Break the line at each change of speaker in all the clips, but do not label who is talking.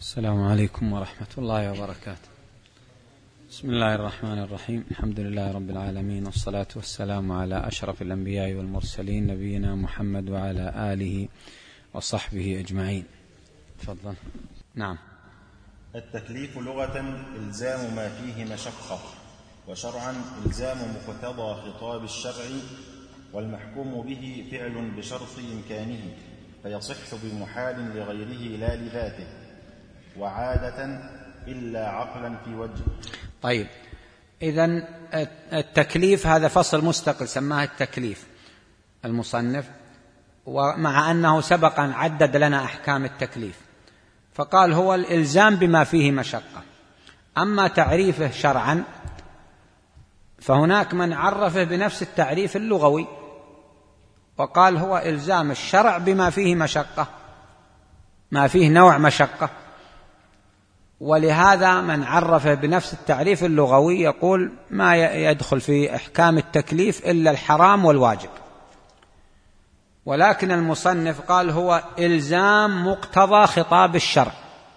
السلام عليكم ورحمة الله وبركاته. بسم الله الرحمن الرحيم. الحمد لله رب العالمين، والصلاة والسلام على أشرف الأنبياء والمرسلين، نبينا محمد وعلى آله وصحبه أجمعين. تفضل. نعم.
التكليف لغة إلزام ما فيه مشقة، وشرعا إلزام مقتضى خطاب الشرع، والمحكوم به فعل بشرط إمكانه، فيصح بمحال لغيره لا لذاته، وعادة إلا عقلا في وجه.
طيب، إذن التكليف هذا فصل مستقل سماه التكليف المصنف، ومع أنه سبقا عدد لنا أحكام التكليف، فقال هو الإلزام بما فيه مشقة. أما تعريفه شرعا فهناك من عرفه بنفس التعريف اللغوي وقال هو إلزام الشرع بما فيه مشقة، ما فيه نوع مشقة. ولهذا من عرفه بنفس التعريف اللغوي يقول ما يدخل في أحكام التكليف إلا الحرام والواجب. ولكن المصنف قال هو إلزام مقتضى خطاب الشرع،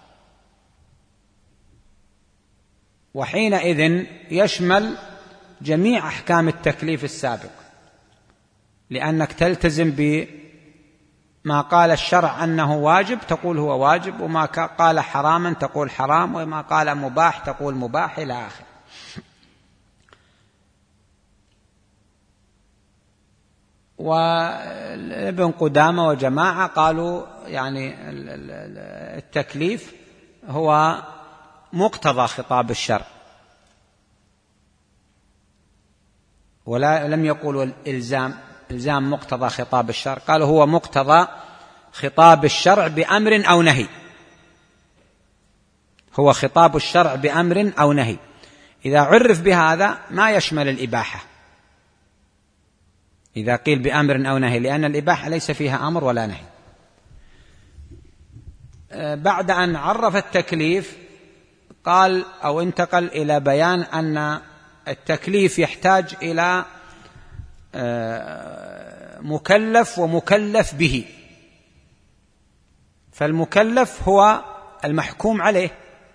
وحينئذ يشمل جميع أحكام التكليف السابق، لأنك تلتزم بما قال الشرع أنه واجب تقول هو واجب، وما قال حراما تقول حرام، وما قال مباح تقول مباح، إلى آخره. وابن قدامة وجماعة قالوا يعني التكليف هو مقتضى خطاب الشرع، ولم يقولوا إلزام مقتضى خطاب الشرع، قالوا هو مقتضى خطاب الشرع بأمر أو نهي، هو خطاب الشرع بأمر أو نهي. إذا عرف بهذا ما يشمل الإباحة إذا قيل بأمر أو نهي، لأن الإباحة ليس فيها أمر ولا نهي. بعد أن عرف التكليف قال أو انتقل إلى بيان أن التكليف يحتاج إلى مكلف ومكلف به. فالمكلف هو المحكوم عليه،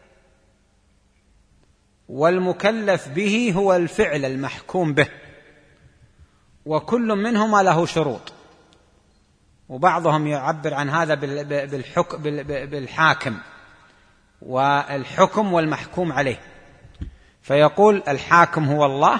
والمكلف به هو الفعل المحكوم به، وكل منهما له شروط. وبعضهم يعبر عن هذا بالحاكم والحكم والمحكوم عليه، فيقول الحاكم هو الله،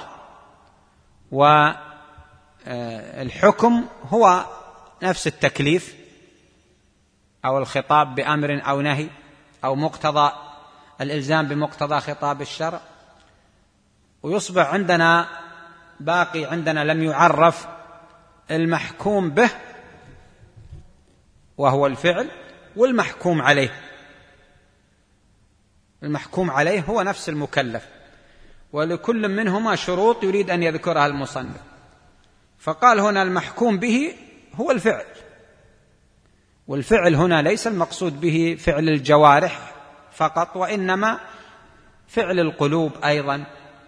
والحكم هو نفس التكليف أو الخطاب بأمر أو نهي أو مقتضى الإلزام بمقتضى خطاب الشرع. ويصبح عندنا باقي لم يعرف المحكوم به وهو الفعل، والمحكوم عليه. المحكوم عليه هو نفس المكلف، ولكل منهما شروط يريد أن يذكرها المصنف. فقال هنا المحكوم به هو الفعل، والفعل هنا ليس المقصود به فعل الجوارح فقط، وإنما فعل القلوب أيضا.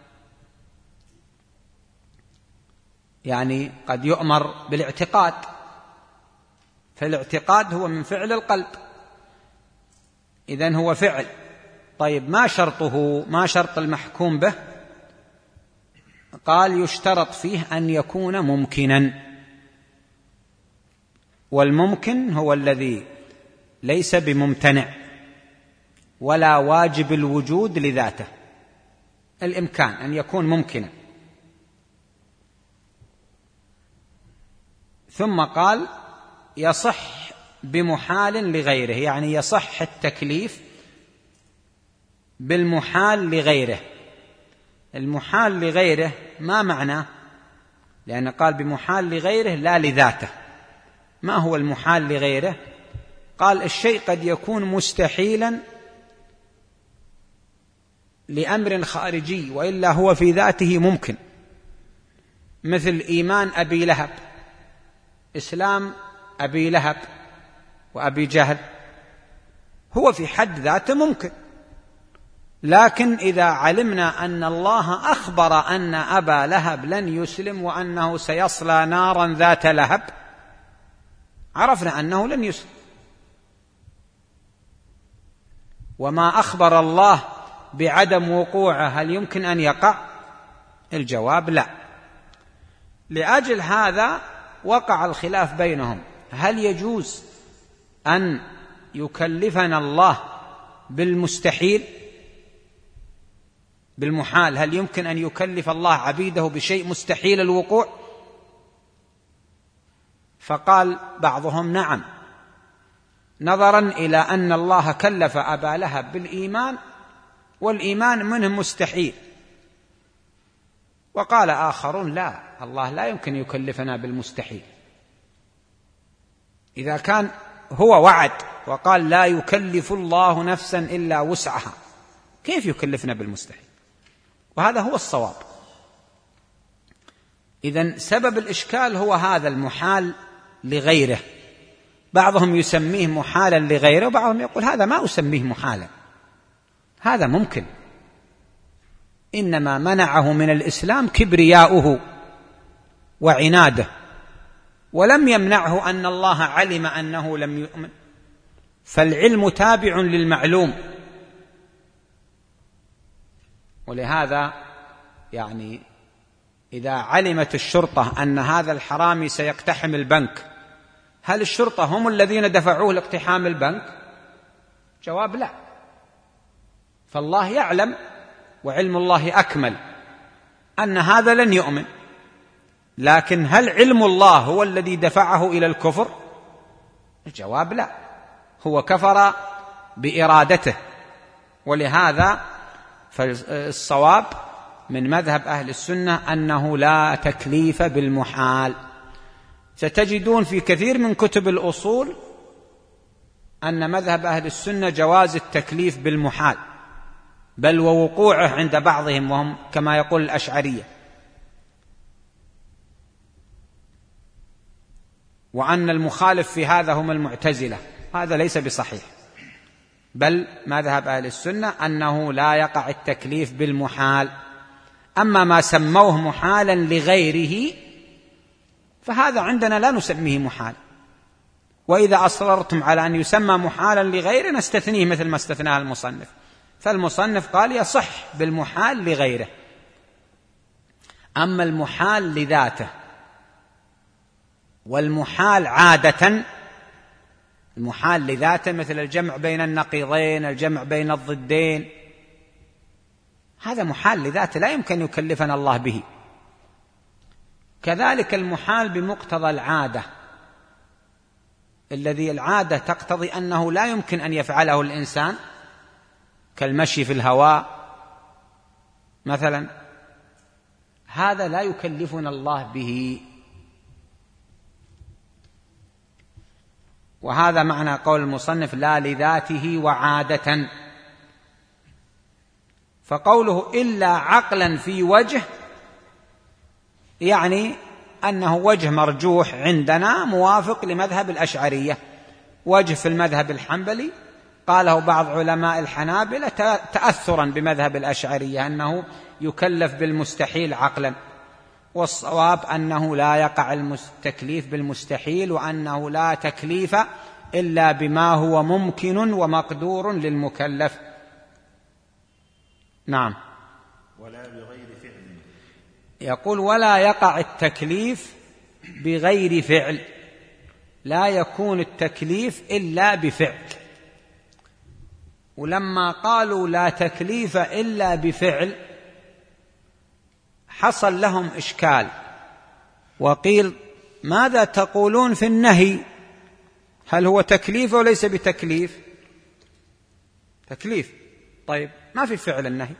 يعني قد يؤمر بالاعتقاد، فالاعتقاد هو من فعل القلب، إذن هو فعل. طيب ما شرطه؟ ما شرط المحكوم به؟ قال يشترط فيه أن يكون ممكنا، والممكن هو الذي ليس بممتنع ولا واجب الوجود لذاته، الإمكان أن يكون ممكنا. ثم قال يصح بمحال لغيره، يعني يصح التكليف بالمحال لغيره. المحال لغيره ما معناه؟ لأن قال بمحال لغيره لا لذاته. ما هو المحال لغيره؟ قال الشيء قد يكون مستحيلا لأمر خارجي، وإلا هو في ذاته ممكن، مثل إيمان أبي لهب، إسلام أبي لهب وأبي جهل، هو في حد ذاته ممكن. لكن إذا علمنا أن الله أخبر أن أبا لهب لن يسلم وأنه سيصلى نارا ذات لهب، عرفنا أنه لن يسلم. وما أخبر الله بعدم وقوعه هل يمكن أن يقع؟ الجواب لا. لأجل هذا وقع الخلاف بينهم، هل يجوز أن يكلفنا الله بالمستحيل بالمحال؟ هل يمكن أن يكلف الله عبيده بشيء مستحيل الوقوع؟ فقال بعضهم نعم، نظرا إلى أن الله كلف أبا لهب بالإيمان والإيمان منه مستحيل. وقال آخرون لا، الله لا يمكن يكلفنا بالمستحيل. إذا كان هو وعد وقال لا يكلف الله نفسا إلا وسعها، كيف يكلفنا بالمستحيل؟ وهذا هو الصواب. إذن سبب الإشكال هو هذا المحال لغيره. بعضهم يسميه محالا لغيره، وبعضهم يقول هذا ما أسميه محالا، هذا ممكن، إنما منعه من الإسلام كبرياؤه وعناده، ولم يمنعه أن الله علم أنه لم يؤمن، فالعلم تابع للمعلوم. ولهذا يعني إذا علمت الشرطة أن هذا الحرامي سيقتحم البنك، هل الشرطة هم الذين دفعوه لاقتحام البنك؟ جواب لا. فالله يعلم، وعلم الله أكمل، أن هذا لن يؤمن، لكن هل علم الله هو الذي دفعه إلى الكفر؟ الجواب لا، هو كفر بإرادته. ولهذا فالصواب من مذهب أهل السنة أنه لا تكليف بالمحال. ستجدون في كثير من كتب الأصول أن مذهب أهل السنة جواز التكليف بالمحال، بل ووقوعه عند بعضهم، وهم كما يقول الأشعرية، وأن المخالف في هذا هم المعتزلة. هذا ليس بصحيح، بل مذهب أهل السنة أنه لا يقع التكليف بالمحال. أما ما سموه محالا لغيره فهذا عندنا لا نسميه محال، وإذا أصررتم على أن يسمى محالا لغيره نستثنيه مثل ما استثناه المصنف. فالمصنف قال يصح بالمحال لغيره. أما المحال لذاته والمحال عادة، المحال لذاته مثل الجمع بين النقيضين، الجمع بين الضدين، هذا محال لذاته لا يمكن يكلفنا الله به. كذلك المحال بمقتضى العادة، الذي العادة تقتضي أنه لا يمكن أن يفعله الإنسان، كالمشي في الهواء مثلا، هذا لا يكلفنا الله به. وهذا معنى قول المصنف لا لذاته وعادة. فقوله إلا عقلا في وجه يعني أنه وجه مرجوح عندنا موافق لمذهب الأشعرية. وجه في المذهب الحنبلي قاله بعض علماء الحنابلة تأثرا بمذهب الأشعرية أنه يكلف بالمستحيل عقلا، والصواب أنه لا يقع التكليف بالمستحيل، وأنه لا تكليف إلا بما هو ممكن ومقدور للمكلف. نعم.
ولا بغير فعل.
يقول ولا يقع التكليف بغير فعل، لا يكون التكليف إلا بفعل. ولما قالوا لا تكليف إلا بفعل حصل لهم إشكال، وقيل ماذا تقولون في النهي؟ هل هو تكليف وليس بتكليف؟ تكليف. طيب ما في فعل النهي،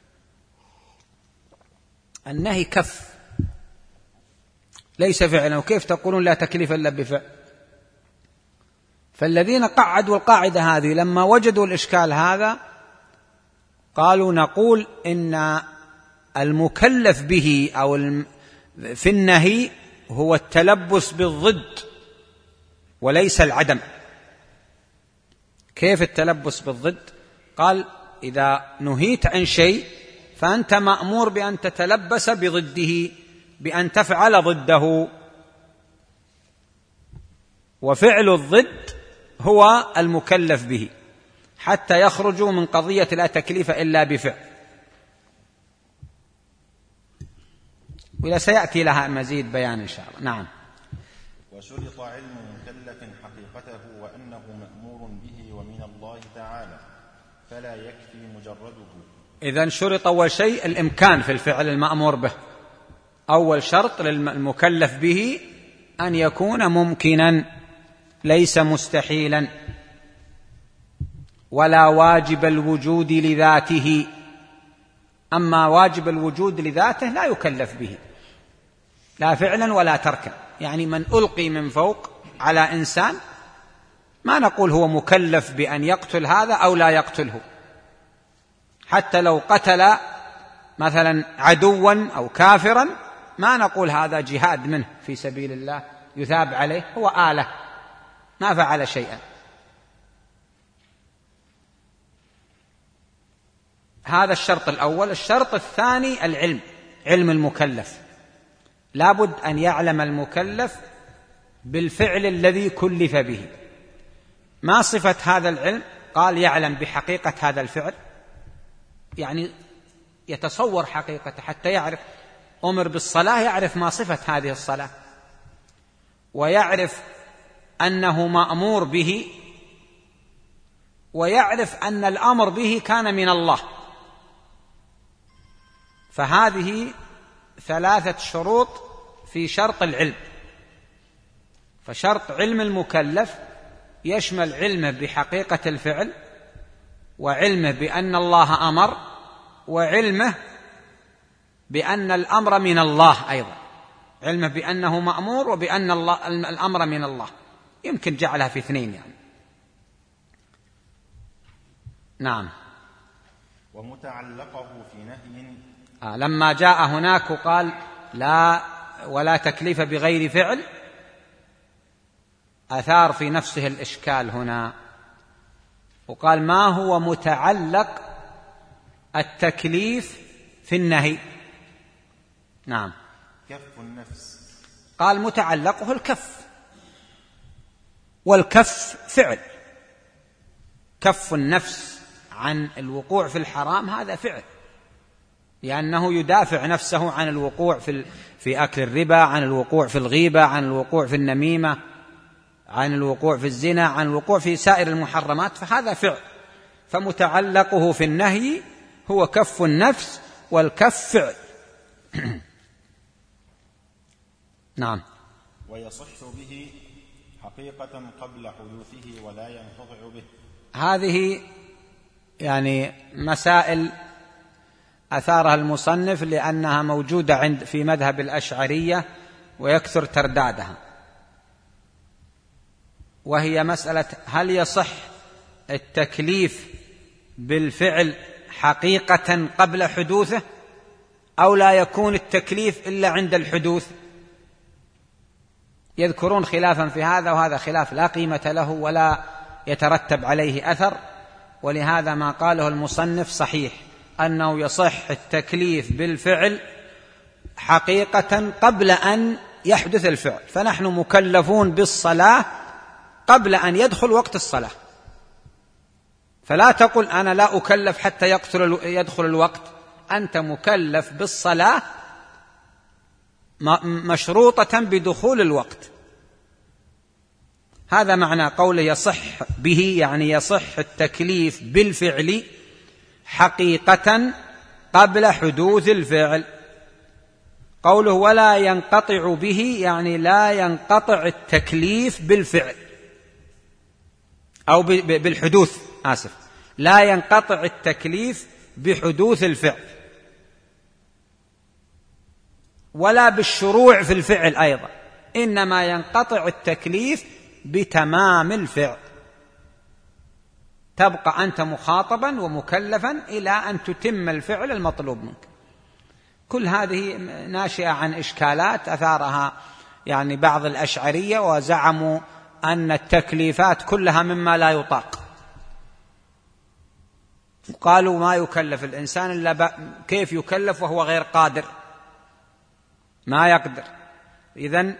النهي كف ليس فعلا، وكيف تقولون لا تكليف إلا بفعل؟ فالذين قعدوا القاعدة هذه لما وجدوا الإشكال هذا قالوا نقول إن المكلف به أو في النهي هو التلبس بالضد وليس العدم. كيف التلبس بالضد؟ قال إذا نهيت عن شيء فأنت مأمور بأن تتلبس بضده، بأن تفعل ضده، وفعل الضد هو المكلف به. حتى يخرجوا من قضية لا تكليف إلا بفعل، وإذا سيأتي لها مزيد بيان إن شاء الله. نعم.
وشرط علم مكلف حقيقته وأنه مأمور به ومن الله تعالى، فلا يكفي مجرده.
إذن شرط أول شيء الإمكان في الفعل المأمور به، أول شرط للمكلف به أن يكون ممكنا ليس مستحيلا، ولا واجب الوجود لذاته. أما واجب الوجود لذاته لا يكلف به لا فعلا ولا تركا. يعني من ألقي من فوق على إنسان ما نقول هو مكلف بأن يقتل هذا أو لا يقتله، حتى لو قتل مثلا عدوا أو كافرا ما نقول هذا جهاد منه في سبيل الله يثاب عليه، هو آلة ما فعل شيئا. هذا الشرط الأول. الشرط الثاني العلم، علم المكلف. لابد أن يعلم المكلف بالفعل الذي كلف به. ما صفة هذا العلم؟ قال يعلم بحقيقة هذا الفعل، يعني يتصور حقيقته حتى يعرف. أمر بالصلاة يعرف ما صفة هذه الصلاة، ويعرف أنه مأمور به، ويعرف أن الأمر به كان من الله. فهذه ثلاثة شروط في شرط العلم. فشرط علم المكلف يشمل علمه بحقيقة الفعل، وعلمه بأن الله أمر، وعلمه بأن الأمر من الله أيضا، علمه بأنه مأمور وبأن الأمر من الله. يمكن جعلها في اثنين يعني. نعم.
ومتعلقه في نهي
لما جاء هناك وقال لا ولا تكليف بغير فعل، أثار في نفسه الإشكال هنا، وقال ما هو متعلق التكليف في النهي؟ نعم.
كف النفس.
قال متعلقه الكف، والكف فعل. كف النفس عن الوقوع في الحرام هذا فعل، لأنه يدافع نفسه عن الوقوع في أكل الربا، عن الوقوع في الغيبة، عن الوقوع في النميمة، عن الوقوع في الزنا، عن الوقوع في سائر المحرمات، فهذا فعل. فمتعلقه في النهي هو كف النفس، والكف فعل. نعم.
ويصح به حقيقة قبل حدوثه ولا ينقطع به.
هذه يعني مسائل أثارها المصنف لأنها موجودة في مذهب الأشعرية ويكثر تردادها، وهي مسألة هل يصح التكليف بالفعل حقيقة قبل حدوثه أو لا يكون التكليف إلا عند الحدوث. يذكرون خلافا في هذا، وهذا خلاف لا قيمة له ولا يترتب عليه أثر، ولهذا ما قاله المصنف صحيح أنه يصح التكليف بالفعل حقيقة قبل أن يحدث الفعل. فنحن مكلفون بالصلاة قبل أن يدخل وقت الصلاة، فلا تقل أنا لا أكلف حتى يدخل الوقت. أنت مكلف بالصلاة مشروطة بدخول الوقت. هذا معنى قوله يصح به، يعني يصح التكليف بالفعل حقيقة قبل حدوث الفعل. قوله ولا ينقطع به يعني لا ينقطع التكليف بالفعل أو بالحدوث، لا ينقطع التكليف بحدوث الفعل ولا بالشروع في الفعل أيضا، إنما ينقطع التكليف بتمام الفعل. تبقى أنت مخاطبا ومكلفا إلى أن تتم الفعل المطلوب منك. كل هذه ناشئة عن إشكالات أثارها يعني بعض الأشعرية، وزعموا أن التكليفات كلها مما لا يطاق. قالوا ما يكلف الإنسان إلا كيف يكلف وهو غير قادر، ما يقدر. إذن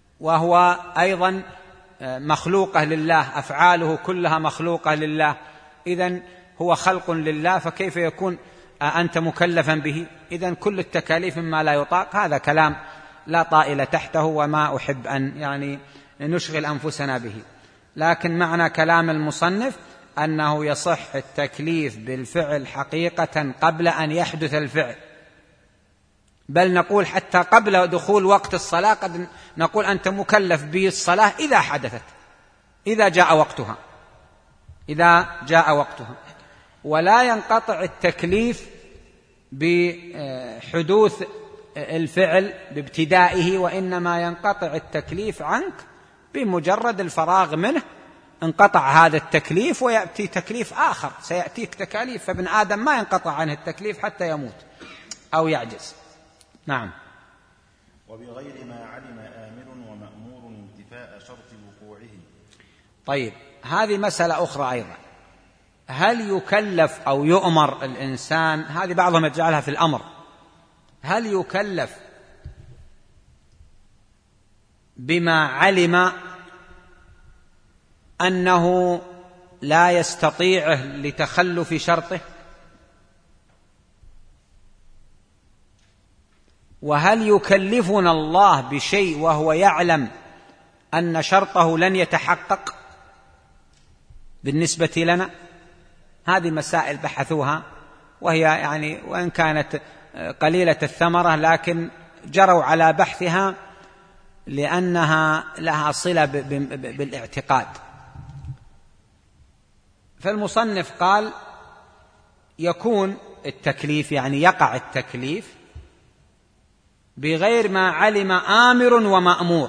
وهو أيضا مخلوقة لله، أفعاله كلها مخلوقة لله، إذن هو خلق لله، فكيف يكون أنت مكلفا به؟ إذن كل التكاليف مما لا يطاق. هذا كلام لا طائل تحته، وما أحب أن يعني نشغل أنفسنا به. لكن معنى كلام المصنف أنه يصح التكليف بالفعل حقيقة قبل أن يحدث الفعل، بل نقول حتى قبل دخول وقت الصلاة قد نقول أنت مكلف بالصلاة إذا حدثت، إذا جاء وقتها. ولا ينقطع التكليف بحدوث الفعل بابتدائه، وإنما ينقطع التكليف عنك بمجرد الفراغ منه، انقطع هذا التكليف ويأتي تكليف آخر، سيأتيك تكاليف. فابن آدم ما ينقطع عنه التكليف حتى يموت أو يعجز. نعم.
وبغير ما علم آمر ومأمور انتفاء شرط وقوعه.
طيب، هذه مسألة أخرى أيضا، هل يكلف أو يؤمر الإنسان؟ هذه بعضهم يجعلها في الأمر. هل يكلف بما علم أنه لا يستطيعه لتخلف شرطه؟ وهل يكلفنا الله بشيء وهو يعلم أن شرطه لن يتحقق بالنسبة لنا؟ هذه مسائل بحثوها، وهي يعني وإن كانت قليلة الثمرة لكن جروا على بحثها لأنها لها صلة بالاعتقاد. فالمصنف قال يكون التكليف، يعني يقع التكليف بغير ما علم آمر ومأمور،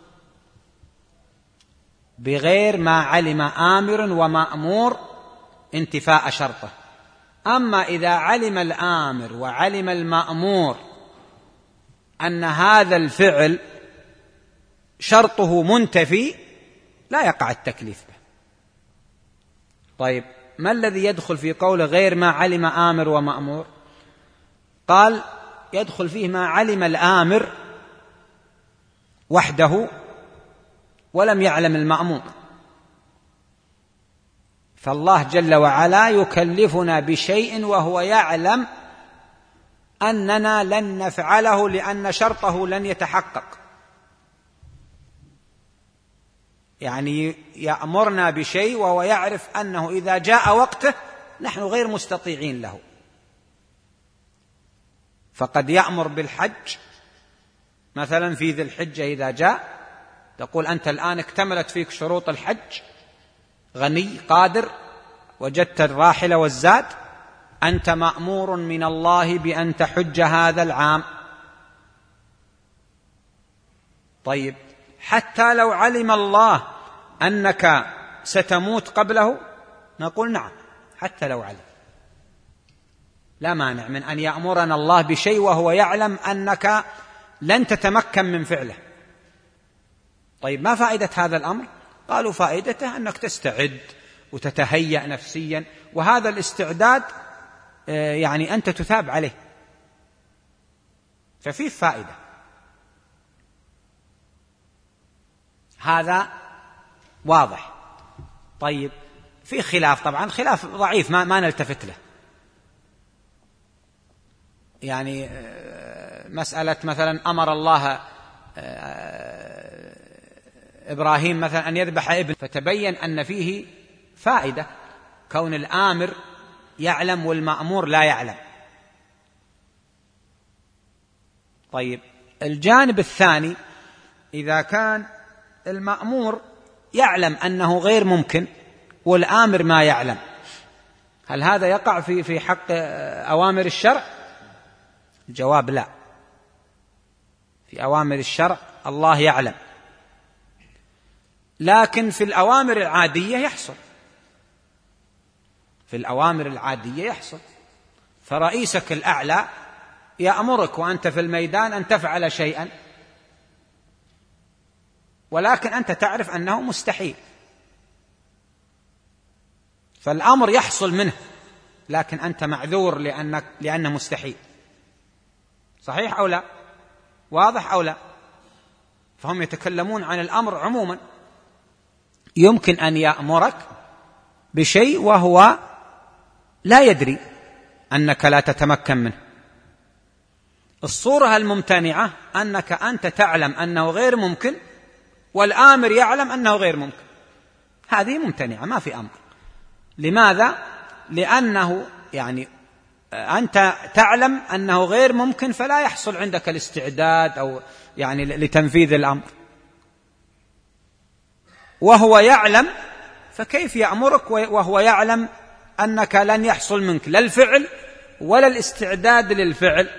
بغير ما علم آمر ومأمور انتفاء شرطه. أما إذا علم الآمر وعلم المأمور أن هذا الفعل شرطه منتفي لا يقع التكليف به. طيب، ما الذي يدخل في قول غير ما علم آمر ومأمور؟ قال يدخل فيه ما علم الآمر وحده ولم يعلم المأمور. فالله جل وعلا يكلفنا بشيء وهو يعلم أننا لن نفعله لأن شرطه لن يتحقق، يعني يأمرنا بشيء وهو يعرف أنه إذا جاء وقته نحن غير مستطيعين له. فقد يأمر بالحج مثلا في ذي الحجة، إذا جاء تقول أنت الآن اكتملت فيك شروط الحج، غني قادر، وجدت الراحلة والزاد، أنت مأمور من الله بأن تحج هذا العام. طيب، حتى لو علم الله أنك ستموت قبله نقول نعم، حتى لو علم، لا مانع من أن يأمرنا الله بشيء وهو يعلم أنك لن تتمكن من فعله. طيب، ما فائدة هذا الأمر؟ قالوا فائدته أنك تستعد وتتهيأ نفسيا، وهذا الاستعداد يعني أنت تثاب عليه، ففيه فائدة. هذا واضح. طيب، في خلاف، طبعا خلاف ضعيف ما نلتفت له، يعني مسألة مثلا أمر الله إبراهيم مثلا أن يذبح ابن، فتبين أن فيه فائدة كون الآمر يعلم والمأمور لا يعلم. طيب، الجانب الثاني إذا كان المأمور يعلم أنه غير ممكن والآمر ما يعلم، هل هذا يقع في حق أوامر الشرع؟ الجواب لا. في أوامر الشرع الله يعلم، لكن في الأوامر العادية يحصل، في الأوامر العادية يحصل. فرئيسك الأعلى يأمرك وأنت في الميدان أن تفعل شيئا، ولكن أنت تعرف أنه مستحيل، فالأمر يحصل منه، لكن أنت معذور لأنه مستحيل. صحيح أو لا؟ واضح أو لا؟ فهم يتكلمون عن الأمر عموما، يمكن أن يأمرك بشيء وهو لا يدري أنك لا تتمكن منه. الصورة الممتنعة أنك أنت تعلم أنه غير ممكن والآمر يعلم أنه غير ممكن، هذه ممتنعة، ما في أمر. لماذا؟ لأنه يعني أنت تعلم أنه غير ممكن فلا يحصل عندك الاستعداد أو يعني لتنفيذ الأمر، وهو يعلم، فكيف يأمرك وهو يعلم أنك لن يحصل منك لا الفعل ولا الاستعداد للفعل،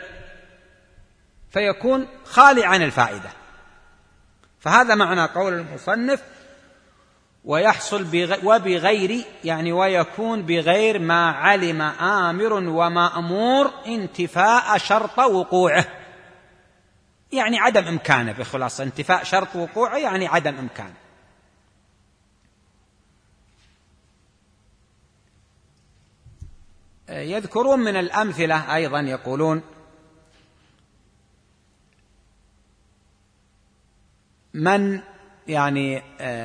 فيكون خالي عن الفائدة. فهذا معنى قول المصنف ويحصل وبغير، يعني ويكون بغير ما علم آمر ومأمور انتفاء شرط وقوعه، يعني عدم إمكانه. بخلاصة انتفاء شرط وقوعه يعني عدم إمكانه. يذكرون من الأمثلة أيضا، يقولون من يعني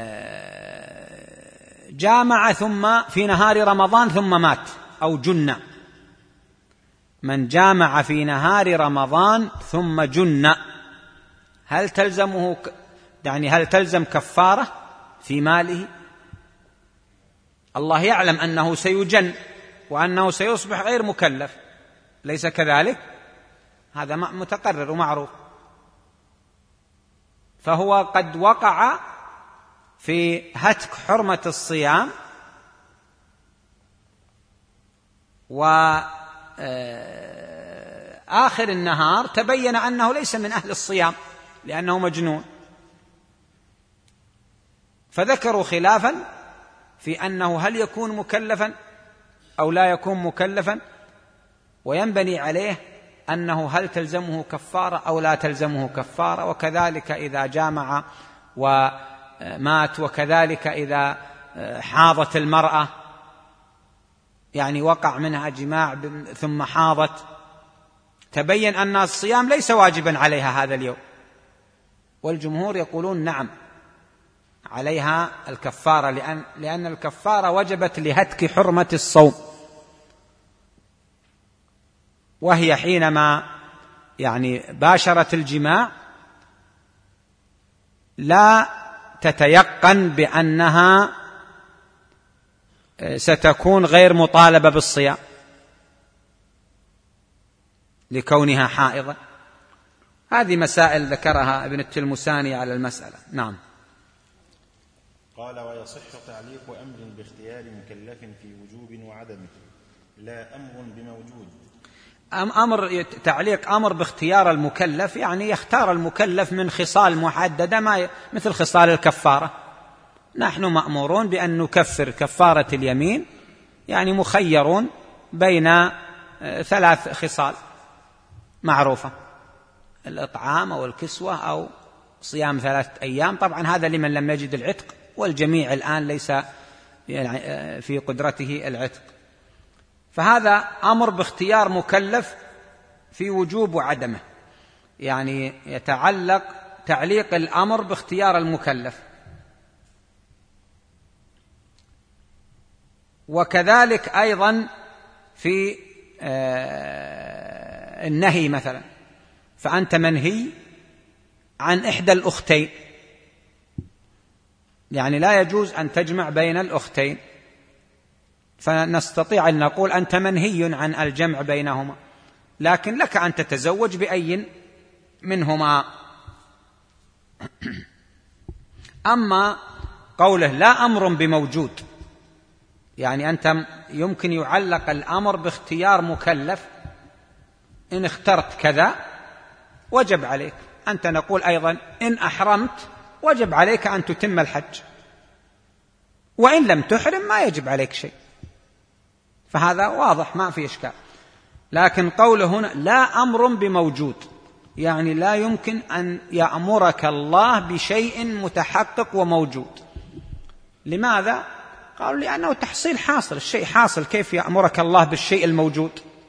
جامع ثم في نهار رمضان ثم مات أو جن، من جامع في نهار رمضان ثم جن، هل تلزمه يعني هل تلزم كفارة في ماله؟ الله يعلم أنه سيجن وأنه سيصبح غير مكلف، ليس كذلك؟ هذا متقرر ومعروف. فهو قد وقع في هتك حرمة الصيام وآخر النهار تبين أنه ليس من أهل الصيام لأنه مجنون، فذكروا خلافا في أنه هل يكون مكلفا أو لا يكون مكلفا، وينبني عليه أنه هل تلزمه كفارة أو لا تلزمه كفارة، وكذلك إذا جامع ومات، وكذلك إذا حاضت المرأة، يعني وقع منها جماع ثم حاضت، تبين أن الصيام ليس واجبا عليها هذا اليوم، والجمهور يقولون نعم عليها الكفارة، لأن الكفارة وجبت لهتك حرمة الصوم، وهي حينما يعني باشرت الجماع لا تتيقن بأنها ستكون غير مطالبة بالصيام لكونها حائضة. هذه مسائل ذكرها ابن التلمساني على المسألة. نعم.
قال: ويصح تعليق أمر باختيار مكلف في وجوب وعدمه، لا أمر بموجود.
تعليق أمر باختيار المكلف، يعني يختار المكلف من خصال محددة، مثل خصال الكفارة. نحن مأمورون بأن نكفر كفارة اليمين، يعني مخيرون بين 3 خصال معروفة: الإطعام أو الكسوة أو صيام 3 أيام. طبعا هذا لمن لم يجد العتق، والجميع الآن ليس في قدرته العتق. فهذا أمر باختيار مكلف في وجوب وعدمه، يعني يتعلق تعليق الأمر باختيار المكلف. وكذلك أيضا في النهي مثلا، فأنت منهي عن إحدى الأختين، يعني لا يجوز أن تجمع بين الأختين، فنستطيع أن نقول أنت منهي عن الجمع بينهما، لكن لك أن تتزوج بأي منهما. أما قوله لا أمر بموجود، يعني أنت يمكن يعلق الأمر باختيار مكلف، إن اخترت كذا وجب عليك. أنت نقول أيضا إن أحرمت وجب عليك أن تتم الحج، وإن لم تحرم ما يجب عليك شيء، فهذا واضح ما في إشكال. لكن قوله هنا لا أمر بموجود، يعني لا يمكن أن يأمرك الله بشيء متحقق وموجود. لماذا؟ قالوا لأنه تحصيل حاصل، الشيء حاصل، كيف يأمرك الله بالشيء الموجود؟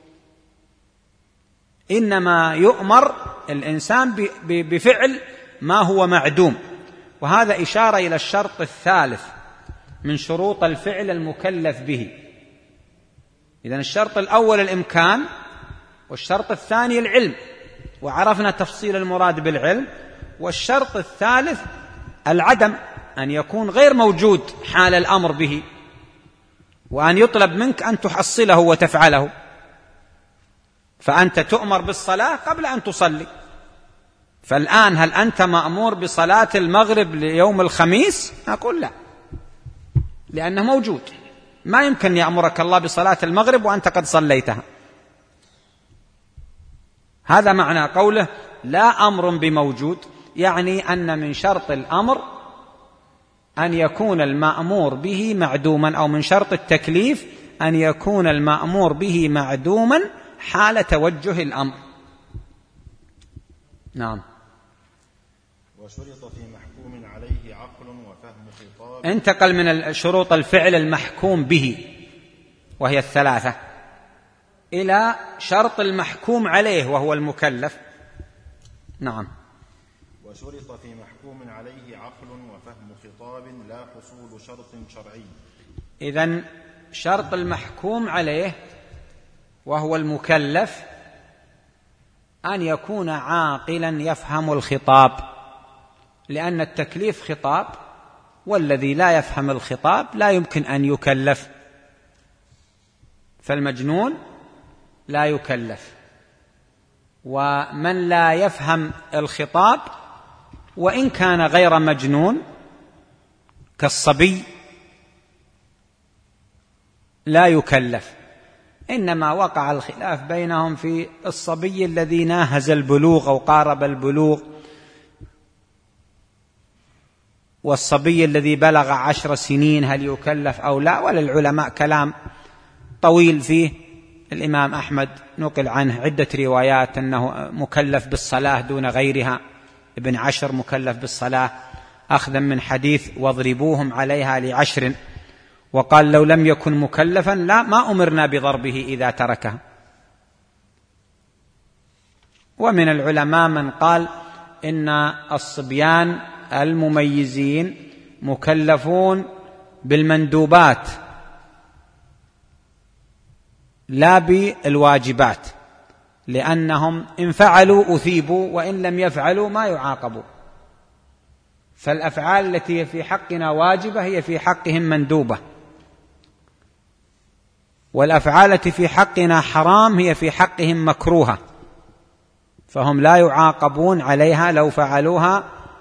إنما يؤمر الإنسان بفعل ما هو معدوم، وهذا إشارة إلى الشرط الثالث من شروط الفعل المكلف به. إذن الشرط الأول الإمكان، والشرط الثاني العلم، وعرفنا تفصيل المراد بالعلم. والشرط الثالث العدم، أن يكون غير موجود حال الأمر به، وأن يطلب منك أن تحصله وتفعله. فأنت تؤمر بالصلاة قبل أن تصلي. فالآن هل أنت مأمور بصلاة المغرب ليوم الخميس؟ أقول لا، لأنه موجود. ما يمكن يأمرك الله بصلاة المغرب وأنت قد صليتها. هذا معنى قوله لا أمر بموجود، يعني أن من شرط الأمر أن يكون المأمور به معدوما، أو من شرط التكليف أن يكون المأمور به معدوما حال توجه الأمر. نعم.
وشرط في محكوم عليه عقل وفهم خطاب.
انتقل من شروط الفعل المحكوم به وهي الثلاثة إلى شرط المحكوم عليه وهو المكلف. نعم.
وشرط في محكوم عليه عقل وفهم خطاب لا حصول شرط شرعي.
إذن شرط المحكوم عليه وهو المكلف أن يكون عاقلا يفهم الخطاب، لأن التكليف خطاب، والذي لا يفهم الخطاب لا يمكن أن يكلف. فالمجنون لا يكلف، ومن لا يفهم الخطاب وإن كان غير مجنون كالصبي لا يكلف. إنما وقع الخلاف بينهم في الصبي الذي ناهز البلوغ أو قارب البلوغ، والصبي الذي بلغ 10 سنين هل يكلف أو لا، وللعلماء كلام طويل فيه. الإمام أحمد نقل عنه عدة روايات أنه مكلف بالصلاة دون غيرها، ابن 10 مكلف بالصلاة أخذا من حديث واضربوهم عليها ل10، وقال لو لم يكن مكلفا لا ما أمرنا بضربه إذا تركها. ومن العلماء من قال إن الصبيان المميزين مكلفون بالمندوبات لا بالواجبات، لأنهم إن فعلوا أثيبوا وإن لم يفعلوا ما يعاقبوا. فالأفعال التي هي في حقنا واجبة هي في حقهم مندوبة، والأفعال التي في حقنا حرام هي في حقهم مكروهة، فهم لا يعاقبون عليها لو فعلوها،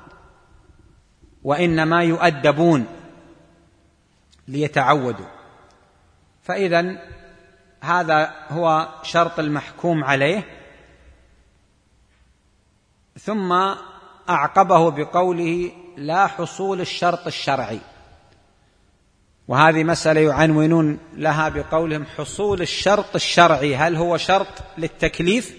وإنما يؤدبون ليتعودوا. فإذن هذا هو شرط المحكوم عليه. ثم أعقبه بقوله لا حصول الشرط الشرعي، وهذه مسألة يعنونون لها بقولهم حصول الشرط الشرعي. هل هو شرط للتكليف؟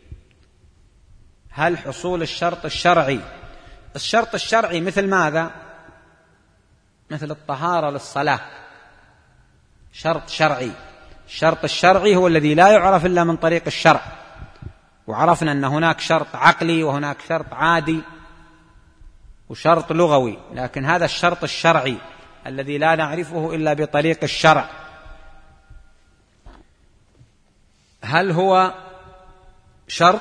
هل حصول الشرط الشرعي، الشرط الشرعي مثل ماذا؟ مثل الطهارة للصلاة، شرط شرعي. الشرط الشرعي هو الذي لا يعرف إلا من طريق الشرع، وعرفنا أن هناك شرط عقلي وهناك شرط عادي وشرط لغوي، لكن هذا الشرط الشرعي الذي لا نعرفه إلا بطريق الشرع. هل هو شرط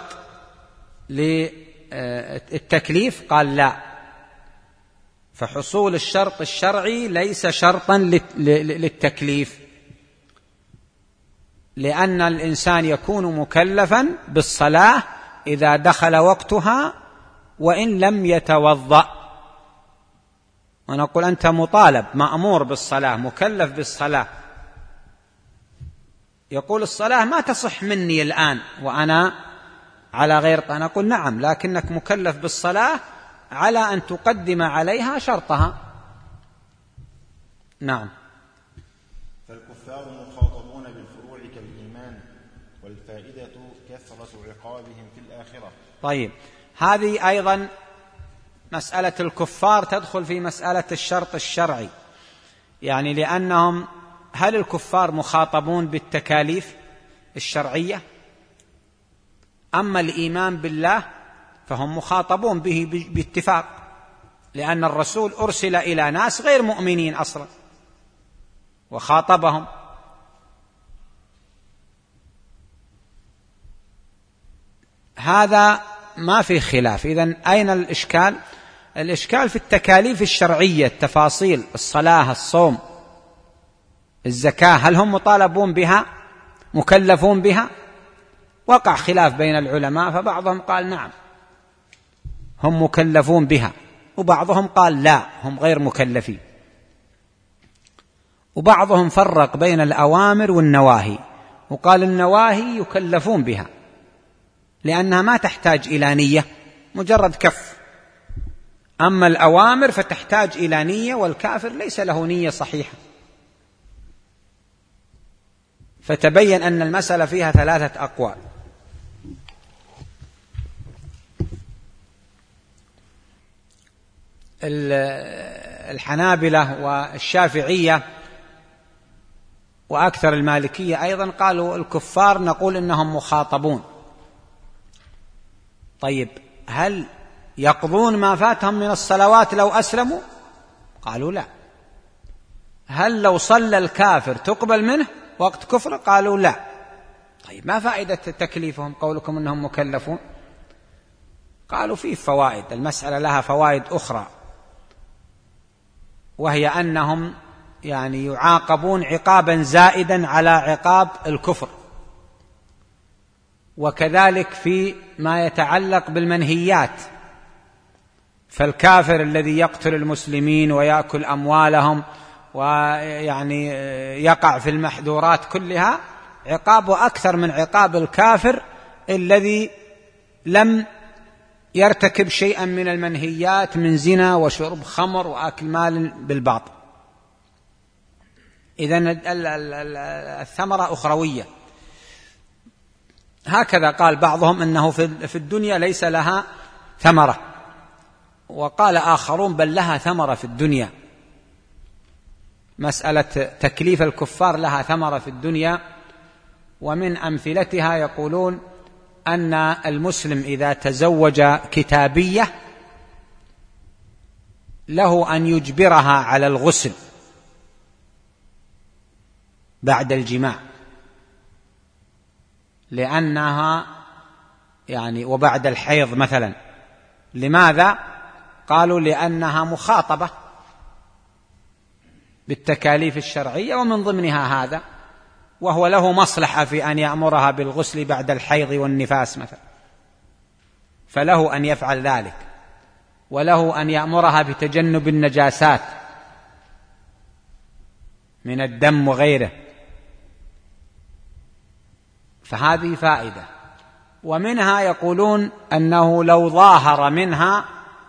للتكليف؟ قال لا. فحصول الشرط الشرعي ليس شرطا للتكليف، لأن الإنسان يكون مكلفا بالصلاة إذا دخل وقتها وإن لم يتوضأ. ونقول أنت مطالب مأمور بالصلاة مكلف بالصلاة. يقول الصلاة ما تصح مني الآن وأنا على غير طهارة. نقول نعم، لكنك مكلف بالصلاة على أن تقدم عليها شرطها. نعم.
فالكفار مخاطبون بالفروع كالإيمان، والفائدة كثرة عقابهم في الآخرة.
طيب، هذه أيضا مسألة الكفار تدخل في مسألة الشرط الشرعي، يعني لأنهم هل الكفار مخاطبون بالتكاليف الشرعية؟ أما الإيمان بالله فهم مخاطبون به باتفاق، لأن الرسول أرسل إلى ناس غير مؤمنين أصلا، وخاطبهم. هذا ما في خلاف. إذن أين الإشكال؟ الإشكال في التكاليف الشرعية، التفاصيل، الصلاة، الصوم، الزكاة، هل هم مطالبون بها، مكلفون بها؟ وقع خلاف بين العلماء، فبعضهم قال نعم هم مكلفون بها، وبعضهم قال لا هم غير مكلفين، وبعضهم فرق بين الأوامر والنواهي وقال النواهي يكلفون بها لأنها ما تحتاج إلى نية، مجرد كف، أما الأوامر فتحتاج إلى نية، والكافر ليس له نية صحيحة. فتبين أن المسألة فيها ثلاثة أقوال. الحنابلة والشافعية وأكثر المالكية أيضا قالوا الكفار نقول إنهم مخاطبون. طيب هل يقضون ما فاتهم من الصلوات لو أسلموا؟ قالوا لا. هل لو صلى الكافر تقبل منه وقت كفر؟ قالوا لا. طيب ما فائدة تكليفهم قولكم إنهم مكلفون؟ قالوا فيه فوائد، المسألة لها فوائد أخرى، وهي أنهم يعني يعاقبون عقابا زائدا على عقاب الكفر، وكذلك في ما يتعلق بالمنهيات، فالكافر الذي يقتل المسلمين ويأكل أموالهم ويعني يقع في المحذورات كلها عقابه أكثر من عقاب الكافر الذي لم يرتكب شيئا من المنهيات من زنا وشرب خمر وأكل مال بالباطل. إذن الثمرة أخروية. هكذا قال بعضهم أنه في الدنيا ليس لها ثمرة، وقال آخرون بل لها ثمرة في الدنيا. مسألة تكليف الكفار لها ثمرة في الدنيا، ومن أمثلتها يقولون أن المسلم إذا تزوج كتابية له أن يجبرها على الغسل بعد الجماع، لأنها يعني وبعد الحيض مثلا. لماذا؟ قالوا لأنها مخاطبة بالتكاليف الشرعية ومن ضمنها هذا، وهو له مصلحة في أن يأمرها بالغسل بعد الحيض والنفاس مثلا، فله أن يفعل ذلك، وله أن يأمرها بتجنب النجاسات من الدم وغيره، فهذه فائدة. ومنها يقولون أنه لو ظاهر منها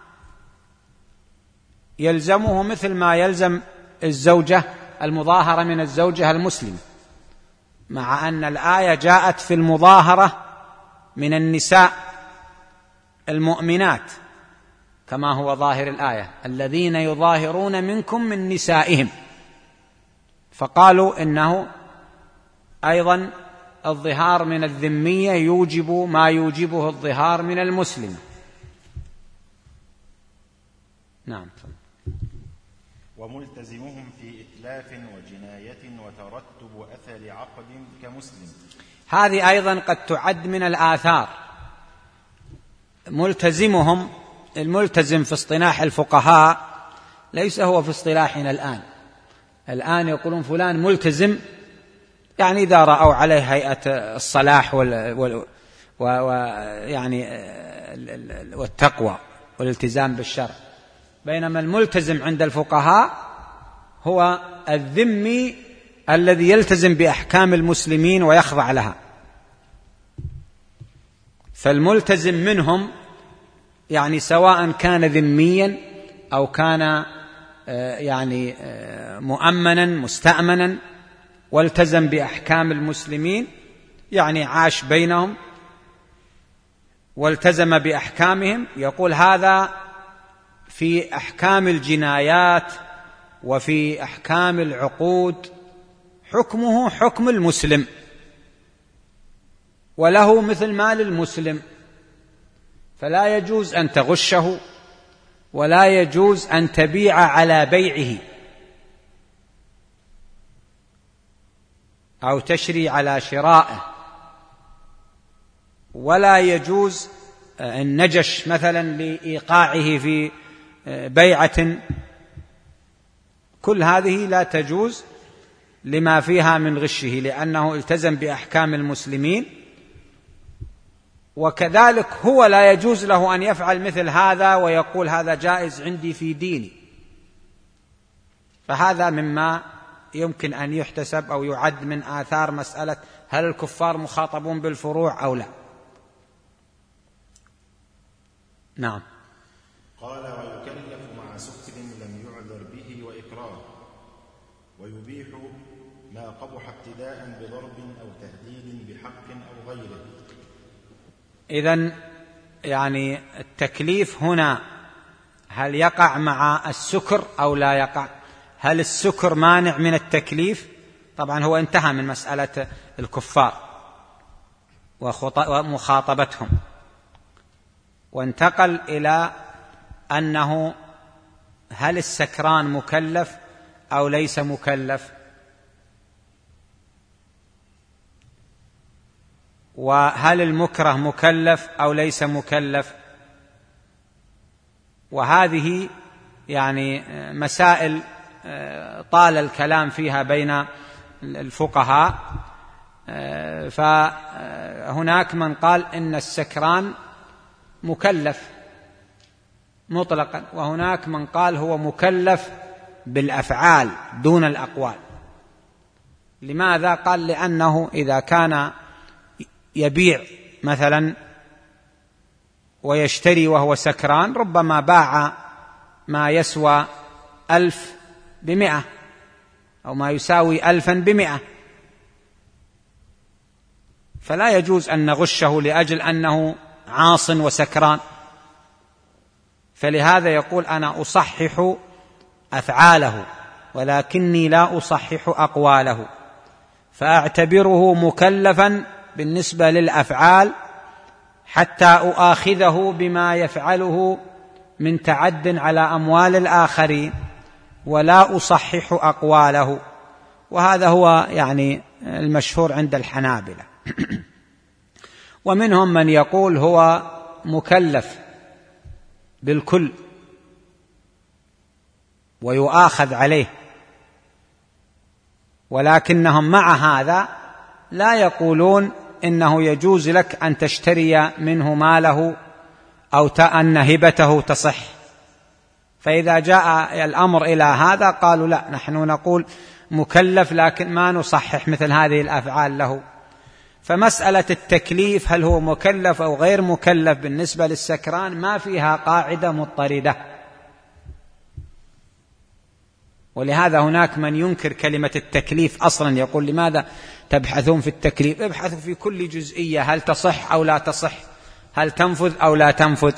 يلزمه مثل ما يلزم الزوجة المظاهرة من الزوجة المسلمة، مع أن الآية جاءت في المظاهرة من النساء المؤمنات كما هو ظاهر الآية، الذين يظاهرون منكم من نسائهم، فقالوا إنه أيضا الظهار من الذمية يوجب ما يوجبه الظهار من المسلم. نعم.
وملتزمهم في إتلاف وجناية وترتب أثر عقد كمسلم.
هذه أيضا قد تعد من الآثار. ملتزمهم، الملتزم في اصطلاح الفقهاء ليس هو في اصطلاحنا الآن يقولون فلان ملتزم، يعني إذا رأوا عليه هيئة الصلاح يعني والتقوى والالتزام بالشرع، بينما الملتزم عند الفقهاء هو الذمي الذي يلتزم بأحكام المسلمين ويخضع لها. فالملتزم منهم يعني سواء كان ذميا أو كان يعني مؤمنا مستأمنا والتزم بأحكام المسلمين، يعني عاش بينهم والتزم بأحكامهم، يقول هذا في أحكام الجنايات وفي أحكام العقود حكمه حكم المسلم، وله مثل ما للمسلم، فلا يجوز أن تغشه ولا يجوز أن تبيع على بيعه، أو تشري على شرائه، ولا يجوز النجش مثلا لإيقاعه في بيعة، كل هذه لا تجوز لما فيها من غشه، لأنه التزم بأحكام المسلمين. وكذلك هو لا يجوز له أن يفعل مثل هذا ويقول هذا جائز عندي في ديني، فهذا مما يمكن أن يحتسب أو يعد من آثار مسألة هل الكفار مخاطبون بالفروع أو لا. نعم.
قال: ويكلف مع سكر لم يعذر به وإكراه، ويبيح ما قبح ابتداء بضرب أو تهديد بحق أو غيره.
إذن يعني التكليف هنا هل يقع مع السكر أو لا يقع؟ هل السكر مانع من التكليف؟ طبعا هو انتهى من مسألة الكفار ومخاطبتهم، وانتقل إلى أنه هل السكران مكلف أو ليس مكلف، وهل المكره مكلف أو ليس مكلف. وهذه يعني مسائل طال الكلام فيها بين الفقهاء، فهناك من قال إن السكران مكلف مطلقا، وهناك من قال هو مكلف بالأفعال دون الأقوال. لماذا؟ قال لأنه إذا كان يبيع مثلا ويشتري وهو سكران، ربما باع ما يسوى 1000 ب100 أو ما يساوي 1000 ب100، فلا يجوز أن نغشه لأجل أنه عاص وسكران. فلهذا يقول أنا أصحح أفعاله ولكني لا أصحح أقواله، فأعتبره مكلفا بالنسبة للأفعال حتى أؤاخذه بما يفعله من تعد على أموال الآخرين، ولا أصحح أقواله. وهذا هو يعني المشهور عند الحنابلة. ومنهم من يقول هو مكلف بالكل ويؤاخذ عليه، ولكنهم مع هذا لا يقولون إنه يجوز لك أن تشتري منه ماله أو أن هبته تصح. فإذا جاء الأمر إلى هذا قالوا لا، نحن نقول مكلف لكن ما نصحح مثل هذه الأفعال له. فمسألة التكليف هل هو مكلف أو غير مكلف بالنسبة للسكران ما فيها قاعدة مضطردة، ولهذا هناك من ينكر كلمة التكليف أصلا، يقول لماذا تبحثون في التكليف؟ ابحثوا في كل جزئية، هل تصح أو لا تصح، هل تنفذ أو لا تنفذ.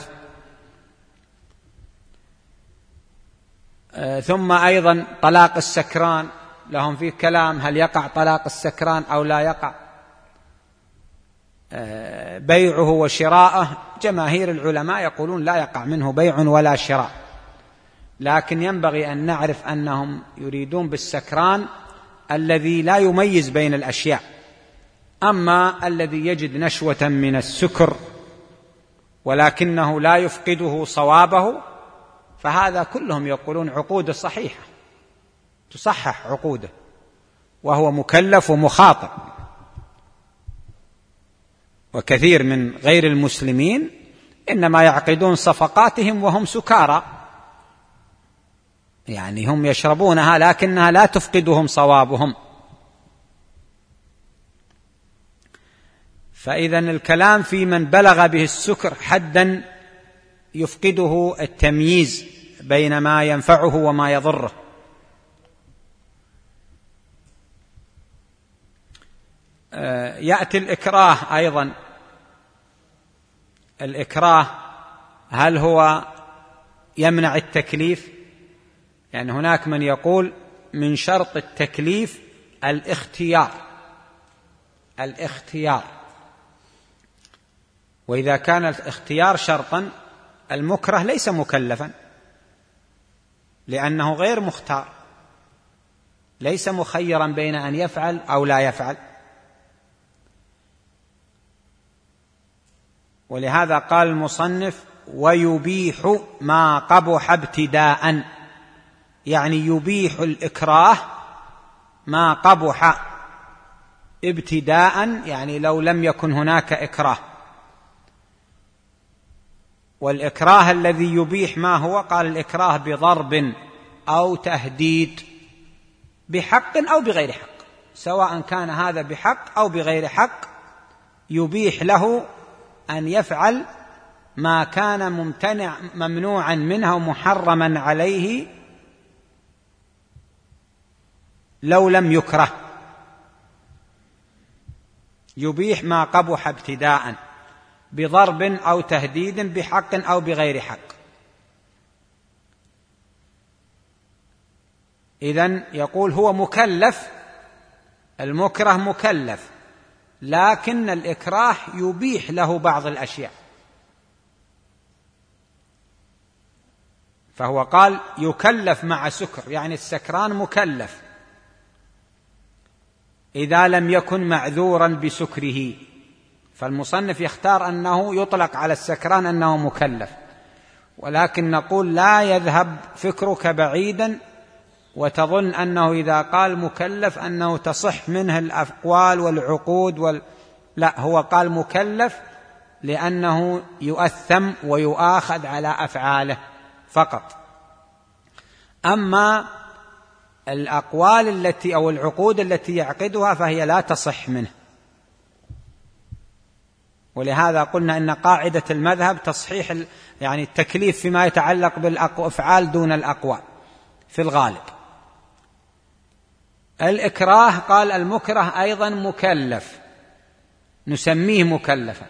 ثم أيضا طلاق السكران لهم فيه كلام، هل يقع طلاق السكران أو لا يقع. بيعه وشراءه جماهير العلماء يقولون لا يقع منه بيع ولا شراء، لكن ينبغي أن نعرف أنهم يريدون بالسكران الذي لا يميز بين الأشياء. أما الذي يجد نشوة من السكر ولكنه لا يفقده صوابه، فهذا كلهم يقولون عقوده صحيحة تصحح عقوده، وهو مكلف ومخاطب. وكثير من غير المسلمين إنما يعقدون صفقاتهم وهم سكارى، يعني هم يشربونها لكنها لا تفقدهم صوابهم. فإذا الكلام في من بلغ به السكر حدا يفقده التمييز بين ما ينفعه وما يضره. يأتي الإكراه أيضا. الإكراه هل هو يمنع التكليف؟ يعني هناك من يقول من شرط التكليف الاختيار، وإذا كان الاختيار شرطا المكره ليس مكلفا لأنه غير مختار. ليس مخيرا بين أن يفعل أو لا يفعل. ولهذا قال المصنف: ويبيح ما قبح ابتداء، يعني يبيح الإكراه ما قبح ابتداء، يعني لو لم يكن هناك إكراه. والإكراه الذي يبيح ما هو؟ قال: الإكراه بضرب أو تهديد بحق أو بغير حق، سواء كان هذا بحق أو بغير حق، يبيح له أن يفعل ما كان ممنوعا منه ومحرما عليه لو لم يكره. يبيح ما قبح ابتداء بضرب أو تهديد بحق أو بغير حق. إذن يقول هو مكلف، المكره مكلف، لكن الإكراه يبيح له بعض الأشياء. فهو قال يكلف مع سكر، يعني السكران مكلف إذا لم يكن معذورا بسكره. فالمصنف يختار أنه يطلق على السكران أنه مكلف، ولكن نقول لا يذهب فكرك بعيدا وتظن أنه إذا قال مكلف أنه تصح منه الأقوال والعقود لا، هو قال مكلف لأنه يؤثم ويؤاخذ على أفعاله فقط. أما الأقوال التي أو العقود التي يعقدها فهي لا تصح منه. ولهذا قلنا إن قاعدة المذهب تصحيح يعني التكليف فيما يتعلق بالأفعال دون الأقوال في الغالب. الإكراه قال المكره أيضا مكلف، نسميه مكلفا،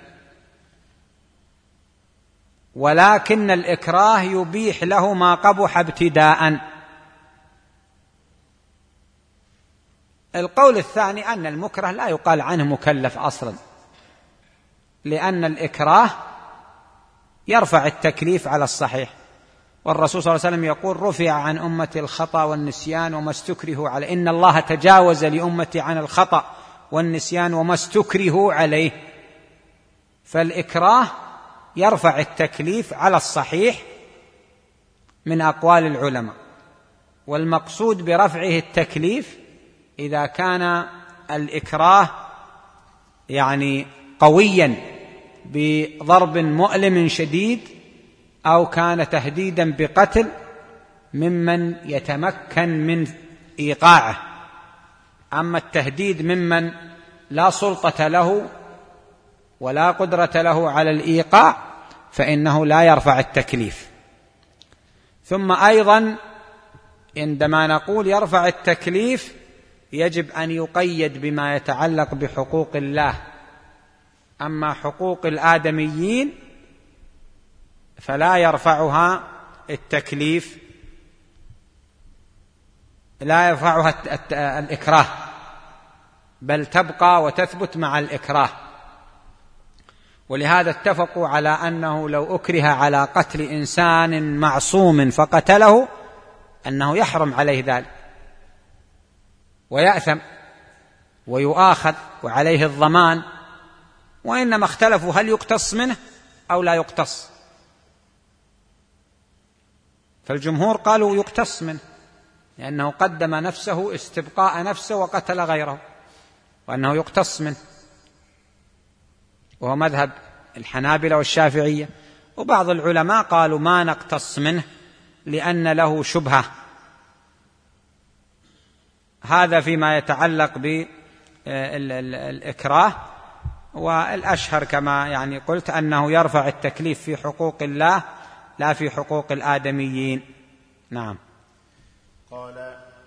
ولكن الإكراه يبيح له ما قبح ابتداء. القول الثاني أن المكره لا يقال عنه مكلف أصلا، لأن الإكراه يرفع التكليف على الصحيح، والرسول صلى الله عليه وسلم يقول: رفع عن أمتي الخطأ والنسيان وما استكرهوا عليه، إن الله تجاوز لأمتي عن الخطأ والنسيان وما استكرهوا عليه. فالإكراه يرفع التكليف على الصحيح من أقوال العلماء، والمقصود برفعه التكليف إذا كان الإكراه يعني قويا بضرب مؤلم شديد، أو كان تهديدا بقتل ممن يتمكن من إيقاعه. أما التهديد ممن لا سلطة له ولا قدرة له على الإيقاع فإنه لا يرفع التكليف. ثم أيضا عندما نقول يرفع التكليف يجب أن يقيد بما يتعلق بحقوق الله. أما حقوق الآدميين فلا يرفعها التكليف، لا يرفعها الإكراه، بل تبقى وتثبت مع الإكراه. ولهذا اتفقوا على أنه لو أكره على قتل إنسان معصوم فقتله أنه يحرم عليه ذلك ويأثم ويؤاخذ وعليه الضمان، وإنما اختلفوا هل يقتص منه أو لا يقتص. فالجمهور قالوا يقتص منه، لأنه قدم نفسه استبقاء نفسه وقتل غيره، وأنه يقتص منه، وهو مذهب الحنابلة والشافعية. وبعض العلماء قالوا ما نقتص منه لأن له شبهة. هذا فيما يتعلق بالإكراه. والأشهر كما يعني قلت أنه يرفع التكليف في حقوق الله لا في حقوق الآدميين. نعم.
قال: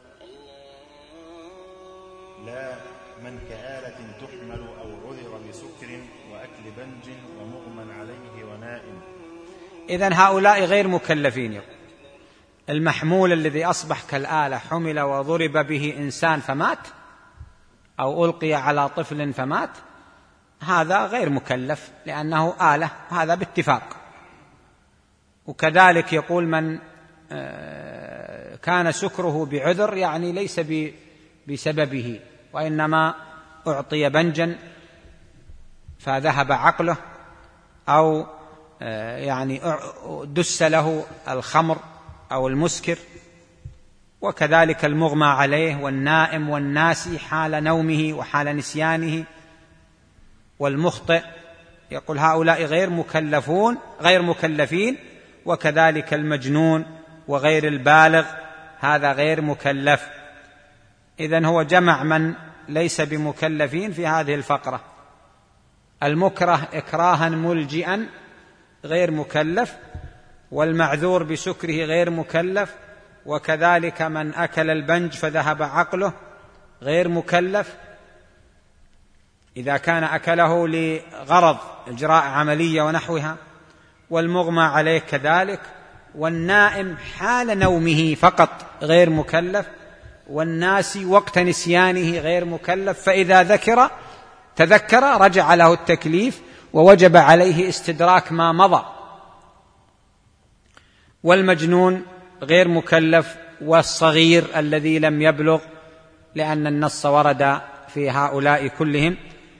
لا من كآلة تحمل أو عذر بسكر وأكل بنج ومغمى عليه ونائم.
إذن هؤلاء غير مكلفين. المحمول الذي أصبح كالآلة، حمل وضرب به إنسان فمات أو ألقي على طفل فمات، هذا غير مكلف لأنه آلة، هذا باتفاق. وكذلك يقول من كان سكره بعذر، يعني ليس بسببه، وإنما أعطي بنجا فذهب عقله، أو يعني دس له الخمر أو المسكر، وكذلك المغمى عليه والنائم والناسي حال نومه وحال نسيانه والمخطئ، يقول هؤلاء غير مكلفين، وكذلك المجنون وغير البالغ هذا غير مكلف. إذن هو جمع من ليس بمكلفين في هذه الفقرة. المكره إكراها ملجئا غير مكلف، والمعذور بسكره غير مكلف، وكذلك من أكل البنج فذهب عقله غير مكلف إذا كان أكله لغرض إجراء عملية ونحوها، والمغمى عليه كذلك، والنائم حال نومه فقط غير مكلف، والناسي وقت نسيانه غير مكلف، فإذا تذكر رجع له التكليف ووجب عليه استدراك ما مضى. والمجنون غير مكلف، والصغير الذي لم يبلغ، لأن النص ورد في هؤلاء كلهم،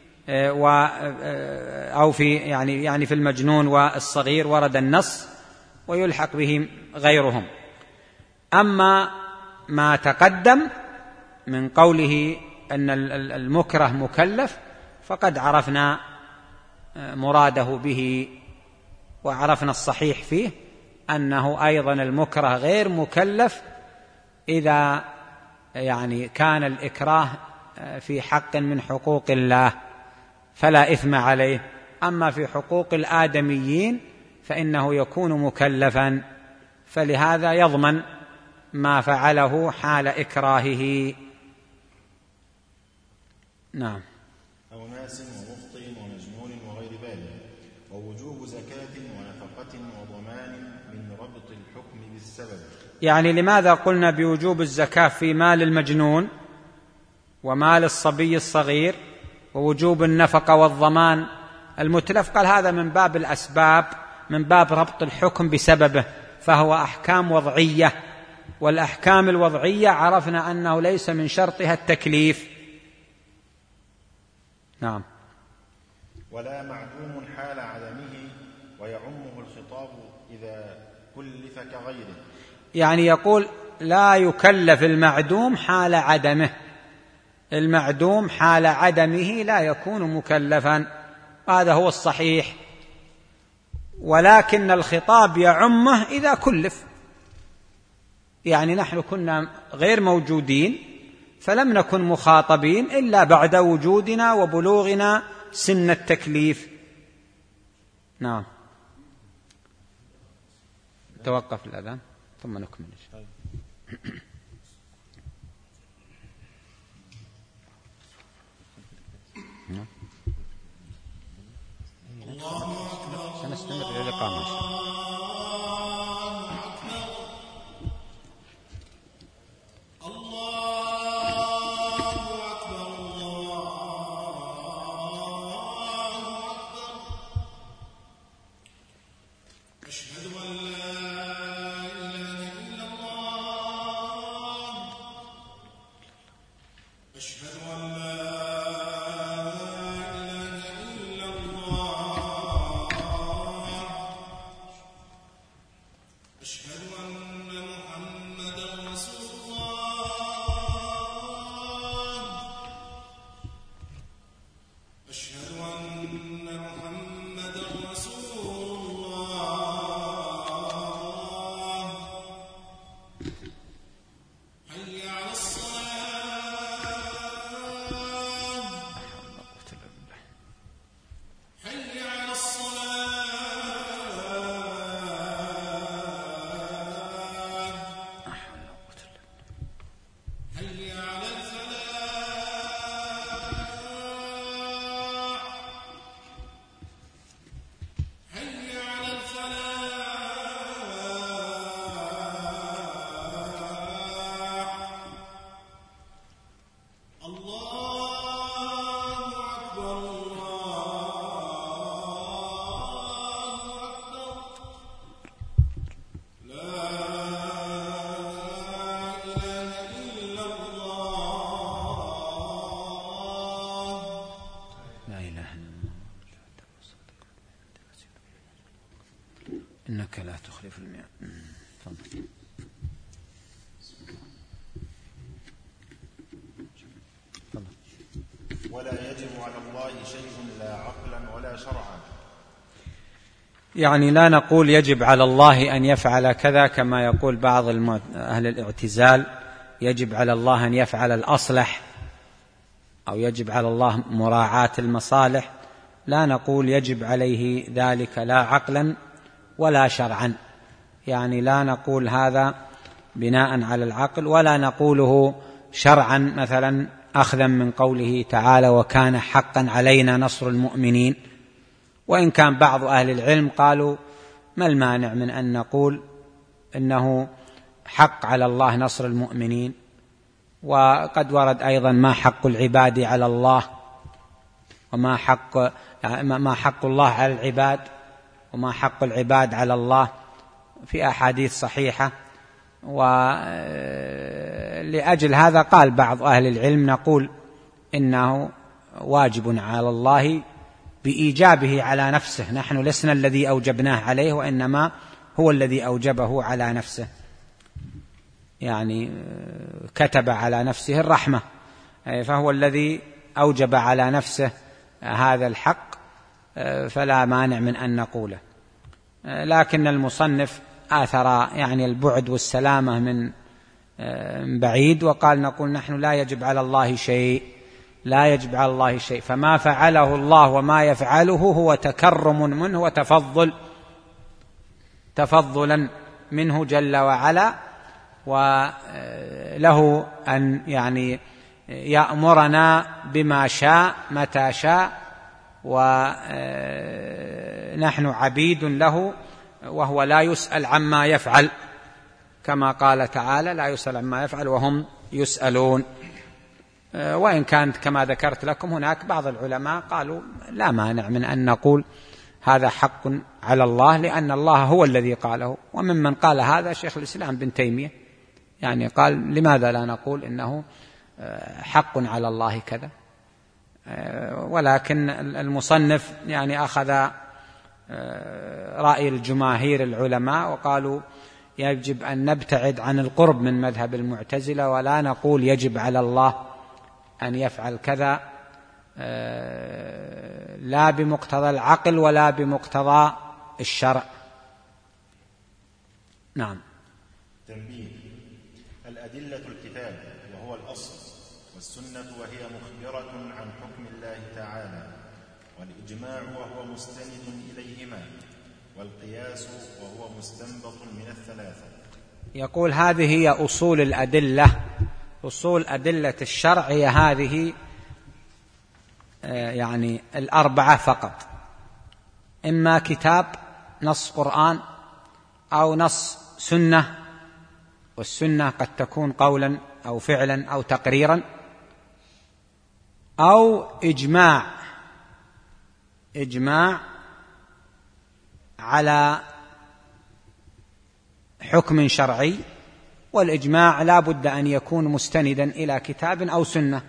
أو في في المجنون والصغير ورد النص ويلحق بهم غيرهم. أما ما تقدم من قوله أن المكره مكلف فقد عرفنا مراده به، وعرفنا الصحيح فيه أنه أيضا المكره غير مكلف إذا كان الإكراه في حق من حقوق الله فلا إثم عليه، أما في حقوق الآدميين فإنه يكون مكلفا، فلهذا يضمن ما فعله حال إكراهه. نعم.
أو ناس ومخطئ ومجنون وغير بالغ، ووجوب زكاة ونفقة وضمان من ربط الحكم بالسبب.
لماذا قلنا بوجوب الزكاة في مال المجنون ومال الصبي الصغير، ووجوب النفقة والضمان المتلف؟ قال هذا من باب الأسباب، من باب ربط الحكم بسببه، فهو أحكام وضعية، والأحكام الوضعية عرفنا أنه ليس من شرطها التكليف. نعم.
ولا معدوم حال عدمه، ويعمه الخطاب إذا كلف كغيره.
يقول لا يكلف المعدوم حال عدمه، المعدوم حال عدمه لا يكون مكلفا، هذا هو الصحيح، ولكن الخطاب يعمه إذا كلف. نحن كنا غير موجودين فلم نكن مخاطبين إلا بعد وجودنا وبلوغنا سن التكليف. نعم. توقف الأذان ثم نكمل. سنستمر إلى الإقامة. إنك لا تخلف الميعاد.
ولا يجب على الله شيء لا عقلا ولا شرعا.
يعني لا نقول يجب على الله أن يفعل كذا كما يقول بعض أهل الاعتزال، يجب على الله أن يفعل الأصلح، أو يجب على الله مراعاة المصالح. لا نقول يجب عليه ذلك لا عقلا ولا شرعا، يعني لا نقول هذا بناء على العقل، ولا نقوله شرعا مثلا أخذا من قوله تعالى وكان حقا علينا نصر المؤمنين. وإن كان بعض أهل العلم قالوا ما المانع من أن نقول إنه حق على الله نصر المؤمنين، وقد ورد أيضا ما حق العباد على الله، وما حق الله على العباد، وما حق العباد على الله في أحاديث صحيحة. ولأجل هذا قال بعض أهل العلم نقول إنه واجب على الله بإيجابه على نفسه، نحن لسنا الذي أوجبناه عليه، وإنما هو الذي أوجبه على نفسه، يعني كتب على نفسه الرحمة، فهو الذي أوجب على نفسه هذا الحق، فلا مانع من أن نقوله. لكن المصنف آثر يعني البعد والسلامة من بعيد، وقال نقول نحن لا يجب على الله شيء، لا يجب على الله شيء، فما فعله الله وما يفعله هو تكرم منه تفضلا منه جل وعلا، وله أن يعني يأمرنا بما شاء متى شاء، ونحن عبيد له، وهو لا يسأل عما يفعل، كما قال تعالى لا يسأل عما يفعل وهم يسألون. وإن كانت كما ذكرت لكم هناك بعض العلماء قالوا لا مانع من أن نقول هذا حق على الله، لأن الله هو الذي قاله. وممن قال هذا شيخ الإسلام ابن تيمية، يعني قال لماذا لا نقول إنه حق على الله كذا. ولكن المصنف يعني أخذ رأي الجماهير العلماء، وقالوا يجب أن نبتعد عن القرب من مذهب المعتزلة، ولا نقول يجب على الله أن يفعل كذا لا بمقتضى العقل ولا بمقتضى الشرع. نعم.
تنبيه: الأدلة الكتاب وهو الأصل، والسنة وهي مخبرة عن حكم الله تعالى، والإجماع وهو مستند إليهما، والقياس وهو مستنبط من الثلاثة.
يقول هذه هي أصول الأدلة، أصول أدلة الشرع هي هذه يعني الأربعة فقط، إما كتاب نص قرآن أو نص سنة، والسنة قد تكون قولا أو فعلا أو تقريرا، أو إجماع على حكم شرعي، والإجماع لا بد أن يكون مستندا إلى كتاب أو سنة.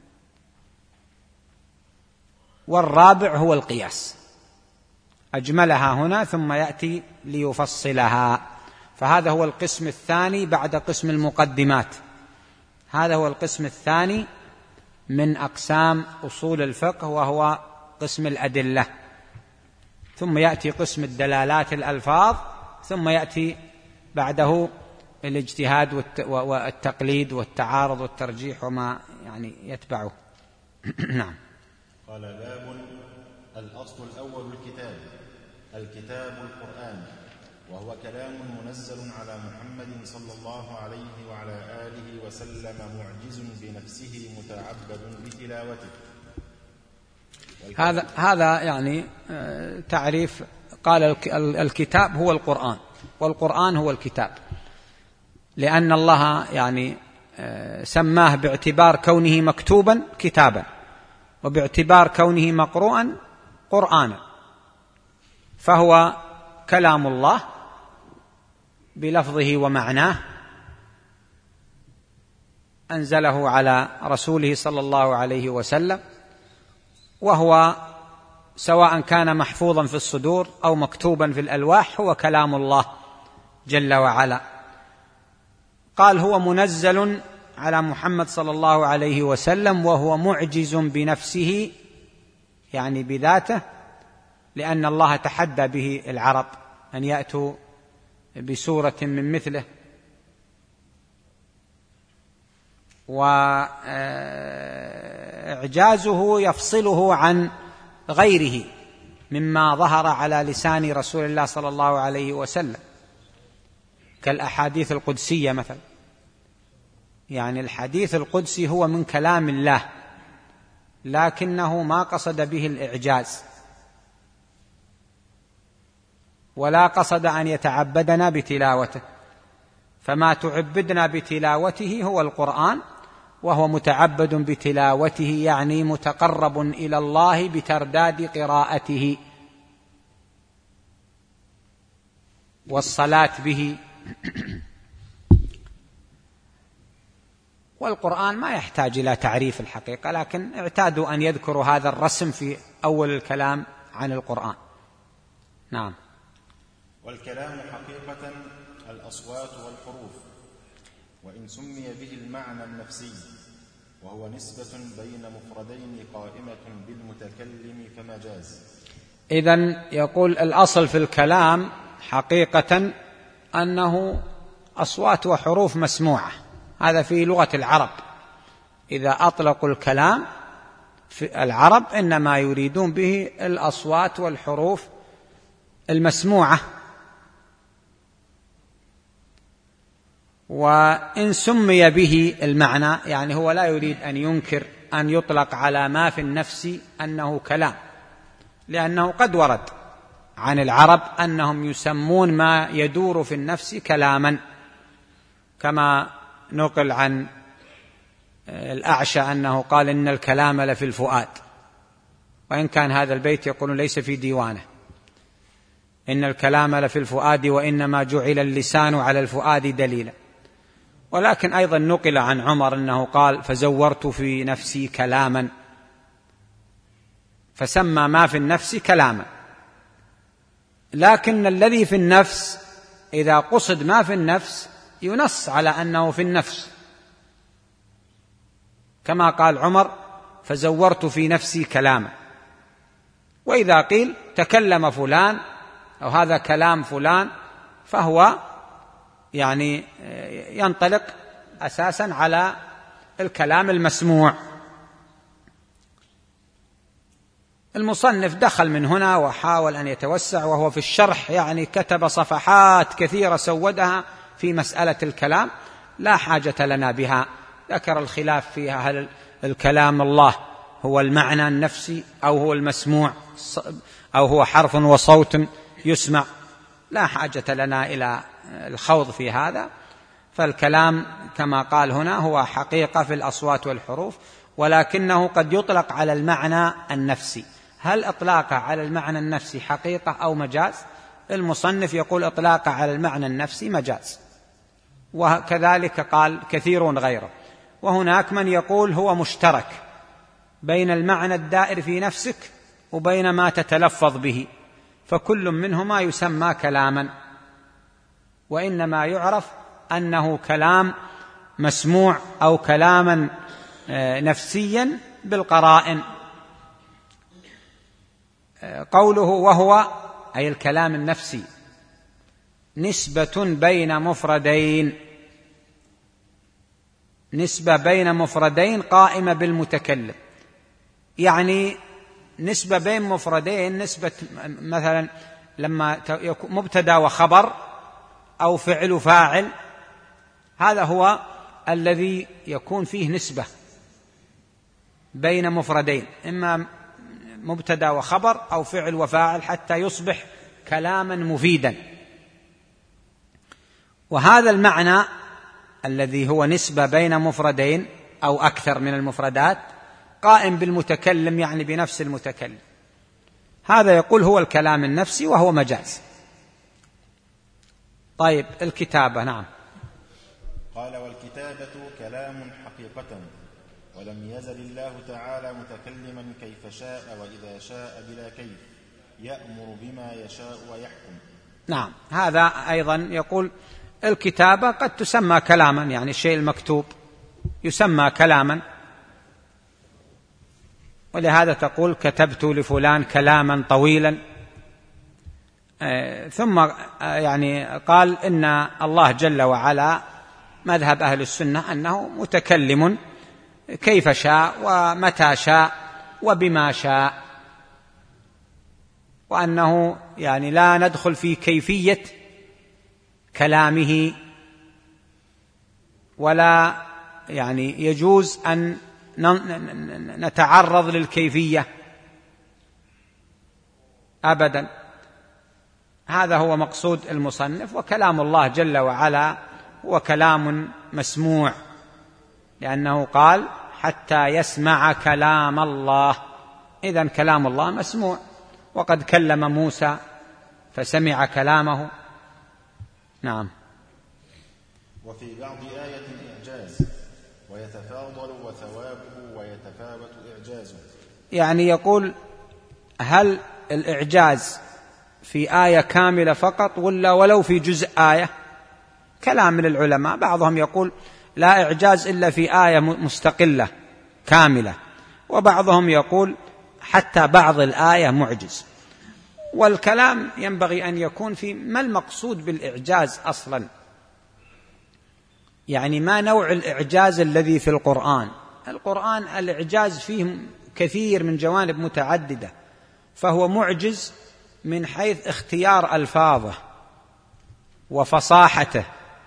والرابع هو القياس، أجملها هنا ثم يأتي ليفصلها، فهذا هو القسم الثاني بعد قسم المقدمات، هذا هو القسم الثاني من أقسام أصول الفقه، وهو قسم الأدلة. ثم يأتي قسم الدلالات الألفاظ، ثم يأتي بعده الاجتهاد والتقليد والتعارض والترجيح وما يعني يتبعه. نعم.
قال: باب الأصل الأول الكتاب القرآن، وهو كلام منزل على محمد صلى الله عليه وعلى آله وسلم، معجز بنفسه متعبد بتلاوته.
هذا يعني تعريف. قال الكتاب هو القرآن، والقرآن هو الكتاب، لأن الله يعني سماه باعتبار كونه مكتوبا كتابا، وباعتبار كونه مقروءا قرآنا، فهو كلام الله بلفظه ومعناه، أنزله على رسوله صلى الله عليه وسلم، وهو سواء كان محفوظا في الصدور أو مكتوبا في الألواح هو كلام الله جل وعلا. قال هو منزل على محمد صلى الله عليه وسلم وهو معجز بنفسه، يعني بذاته، لأن الله تحدى به العرب أن يأتوا بسورة من مثله، وإعجازه يفصله عن غيره مما ظهر على لسان رسول الله صلى الله عليه وسلم، كالأحاديث القدسية مثلا. يعني الحديث القدسي هو من كلام الله، لكنه ما قصد به الإعجاز، ولا قصد أن يتعبدنا بتلاوته، فما تعبدنا بتلاوته هو القرآن، وهو متعبد بتلاوته، يعني متقرب إلى الله بترداد قراءته والصلاة به. والقرآن ما يحتاج إلى تعريف الحقيقة، لكن اعتادوا أن يذكروا هذا الرسم في أول الكلام عن القرآن. نعم.
والكلام حقيقة الأصوات والحروف، وإن سمي به المعنى النفسي، وهو نسبة بين مفردين قائمة بالمتكلم فمجاز.
إذن يقول الأصل في الكلام حقيقة أنه أصوات وحروف مسموعة، هذا في لغة العرب. إذا أطلقوا الكلام في العرب إنما يريدون به الأصوات والحروف المسموعة. وإن سمي به المعنى، يعني هو لا يريد أن ينكر أن يطلق على ما في النفس أنه كلام، لأنه قد ورد عن العرب أنهم يسمون ما يدور في النفس كلاما، كما نقل عن الأعشى أنه قال إن الكلام لفي الفؤاد، وإن كان هذا البيت يقول ليس في ديوانه، إن الكلام لفي الفؤاد وإنما جعل اللسان على الفؤاد دليلا. ولكن أيضا نقل عن عمر أنه قال فزورت في نفسي كلاما، فسمى ما في النفس كلاما. لكن الذي في النفس إذا قصد ما في النفس ينص على أنه في النفس، كما قال عمر فزورت في نفسي كلاما. وإذا قيل تكلم فلان أو هذا كلام فلان فهو يعني ينطلق أساسا على الكلام المسموع. المصنف دخل من هنا وحاول أن يتوسع، وهو في الشرح يعني كتب صفحات كثيرة سودها في مسألة الكلام لا حاجة لنا بها. ذكر الخلاف فيها، هل الكلام الله هو المعنى النفسي أو هو المسموع أو هو حرف وصوت يسمع، لا حاجة لنا إلى الخوض في هذا. فالكلام كما قال هنا هو حقيقة في الأصوات والحروف، ولكنه قد يطلق على المعنى النفسي. هل إطلاقه على المعنى النفسي حقيقة أو مجاز؟ المصنف يقول إطلاقه على المعنى النفسي مجاز، وكذلك قال كثيرون غيره. وهناك من يقول هو مشترك بين المعنى الدائر في نفسك وبين ما تتلفظ به، فكل منهما يسمى كلاما، وإنما يعرف أنه كلام مسموع أو كلاما نفسيا بالقرائن. قوله وهو أي الكلام النفسي نسبة بين مفردين، نسبة بين مفردين قائمة بالمتكلم، يعني نسبة بين مفردين، نسبة مثلا لما يكون مبتدأ وخبر أو فعل وفاعل، هذا هو الذي يكون فيه نسبة بين مفردين، إما مبتدأ وخبر أو فعل وفاعل، حتى يصبح كلاما مفيدا. وهذا المعنى الذي هو نسبة بين مفردين أو أكثر من المفردات قائم بالمتكلم، يعني بنفس المتكلم، هذا يقول هو الكلام النفسي وهو مجاز. طيب الكتابة. نعم.
قال والكتابة كلام حقيقة، ولم يزل الله تعالى متكلما كيف شاء وإذا شاء بلا كيف، يأمر بما يشاء ويحكم.
نعم، هذا أيضا يقول الكتابة قد تسمى كلاما، يعني الشيء المكتوب يسمى كلاما، ولهذا تقول كتبت لفلان كلاما طويلا. ثم يعني قال إن الله جل وعلا مذهب أهل السنة أنه متكلم كيف شاء ومتى شاء وبما شاء، وأنه يعني لا ندخل في كيفية كلامه، ولا يعني يجوز أن نتعرض للكيفية أبدا. هذا هو مقصود المصنف. وكلام الله جل وعلا هو كلام مسموع، لأنه قال حتى يسمع كلام الله، إذن كلام الله مسموع، وقد كلم موسى فسمع كلامه. نعم.
وفي بعض آية إعجاز ويتفاضل وثوابه ويتفاوت إعجازه، يعني
يقول هل الإعجاز في آية كاملة فقط ولا ولو في جزء آية؟ كلام من العلماء، بعضهم يقول لا إعجاز إلا في آية مستقلة كاملة، وبعضهم يقول حتى بعض الآية معجز. والكلام ينبغي أن يكون في ما المقصود بالإعجاز أصلا، يعني ما نوع الإعجاز الذي في القرآن. القرآن الإعجاز فيه كثير من جوانب متعددة، فهو معجز من حيث اختيار ألفاظه وفصاحته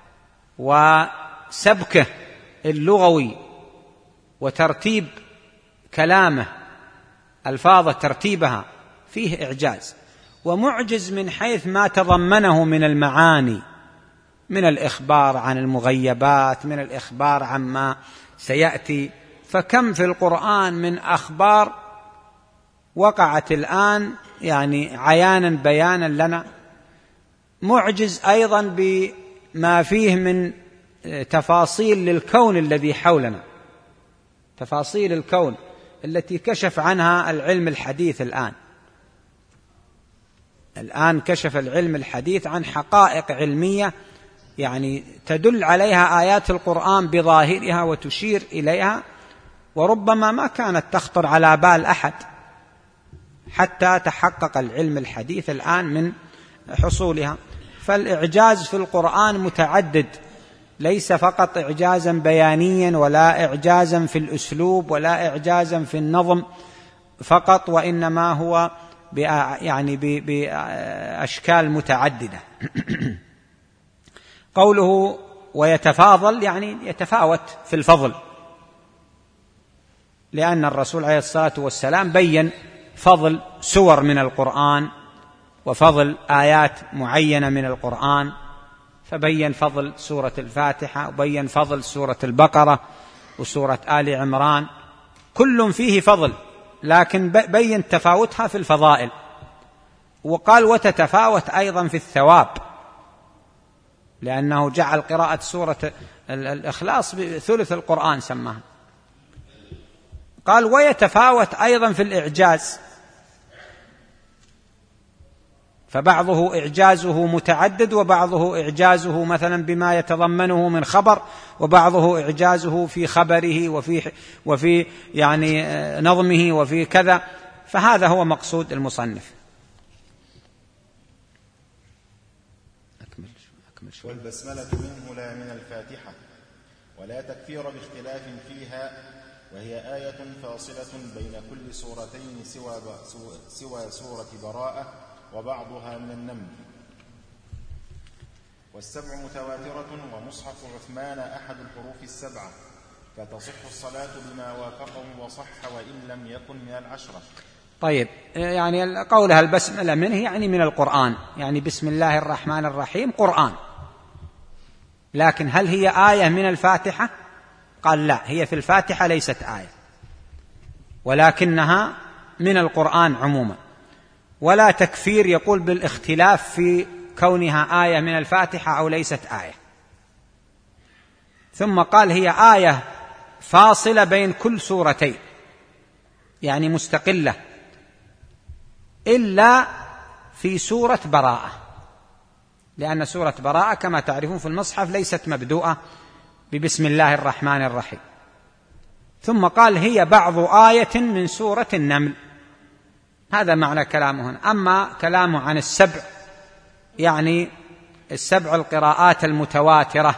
وسبكه اللغوي وترتيب كلامه، ألفاظه ترتيبها فيه إعجاز. ومعجز من حيث ما تضمنه من المعاني، من الإخبار عن المغيبات، من الإخبار عما سيأتي. فكم في القرآن من أخبار وقعت الآن يعني عيانا بيانا لنا. معجز أيضا بما فيه من تفاصيل للكون الذي حولنا، تفاصيل الكون التي كشف عنها العلم الحديث. الآن كشف العلم الحديث عن حقائق علمية يعني تدل عليها آيات القرآن بظاهرها وتشير إليها، وربما ما كانت تخطر على بال أحد حتى تحقق العلم الحديث الآن من حصولها. فالإعجاز في القرآن متعدد، ليس فقط إعجازا بيانيا ولا إعجازا في الأسلوب ولا إعجازا في النظم فقط، وإنما هو يعني بأشكال متعددة. قوله ويتفاضل يعني يتفاوت في الفضل، لأن الرسول عليه الصلاة والسلام بين فضل سور من القرآن وفضل آيات معينة من القرآن، فبين فضل سورة الفاتحة وبين فضل سورة البقرة وسورة آل عمران، كل فيه فضل، لكن بين تفاوتها في الفضائل. وقال وتتفاوت أيضا في الثواب، لأنه جعل قراءة سورة الإخلاص بثلث القرآن سماها. قال ويتفاوت أيضا في الإعجاز، فبعضه إعجازه متعدد، وبعضه إعجازه مثلا بما يتضمنه من خبر، وبعضه إعجازه في خبره وفي يعني نظمه وفي كذا. فهذا هو مقصود المصنف.
والبسملة منه لا من الفاتحة، ولا تكفير باختلاف فيها، وهي آية فاصلة بين كل سورتين سوى سورة براءة وبعضها من النمل. والسبع متواترة، ومصحف عثمان أحد الحروف السبعة، فتصح الصلاة بما وافقه وصح وإن لم يكن من العشرة.
طيب، يعني قولها البسملة منه يعني من القرآن، يعني بسم الله الرحمن الرحيم قرآن، لكن هل هي آية من الفاتحة؟ قال لا، هي في الفاتحة ليست آية، ولكنها من القرآن عموما. ولا تكفير يقول بالاختلاف في كونها آية من الفاتحة أو ليست آية. ثم قال هي آية فاصلة بين كل سورتين، يعني مستقلة، إلا في سورة براءة، لأن سورة براءة كما تعرفون في المصحف ليست مبدوءة ببسم الله الرحمن الرحيم. ثم قال هي بعض آية من سورة النمل، هذا معنى كلامه هنا. أما كلامه عن السبع، يعني السبع القراءات المتواترة،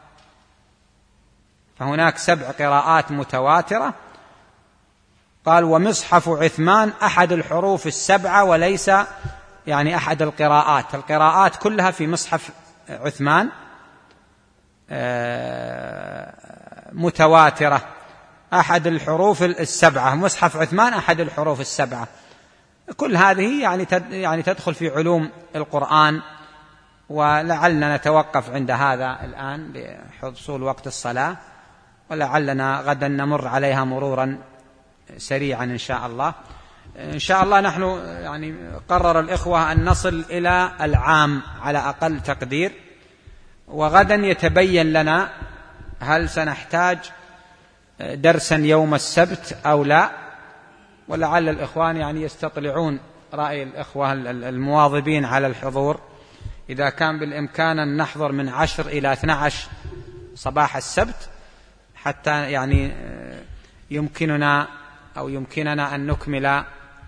فهناك 7 قراءات متواترة. قال ومصحف عثمان أحد الحروف 7 وليس يعني أحد القراءات، القراءات كلها في مصحف عثمان متواترة، أحد الحروف 7، مصحف عثمان أحد الحروف 7. كل هذه يعني تدخل في علوم القرآن، ولعلنا نتوقف عند هذا الآن لحصول وقت الصلاة، ولعلنا غدا نمر عليها مرورا سريعا إن شاء الله. إن شاء الله نحن يعني قرر الإخوة أن نصل إلى العام على أقل تقدير، وغدا يتبين لنا هل سنحتاج درسا يوم السبت أو لا، ولعل الإخوان يعني يستطلعون رأي الإخوة المواظبين على الحضور، إذا كان بالإمكان أن نحضر من 10 إلى 12 صباح السبت، حتى يعني يمكننا أن نكمل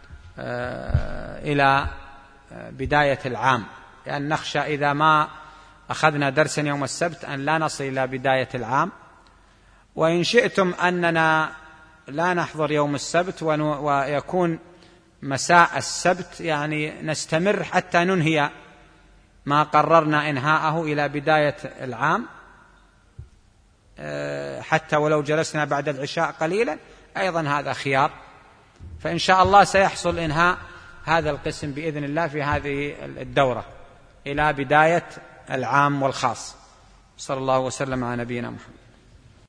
إلى بداية العام، لأن نخشى إذا ما أخذنا درسا يوم السبت أن لا نصل إلى بداية العام. وإن شئتم أننا لا نحضر يوم السبت ويكون مساء السبت، يعني نستمر حتى ننهي ما قررنا إنهاءه إلى بداية العام، حتى ولو جلسنا بعد العشاء قليلا أيضا هذا خيار. فإن شاء الله سيحصل إنهاء هذا القسم بإذن الله في هذه الدورة إلى بداية العام والخاص. صلى الله وسلم على نبينا محمد.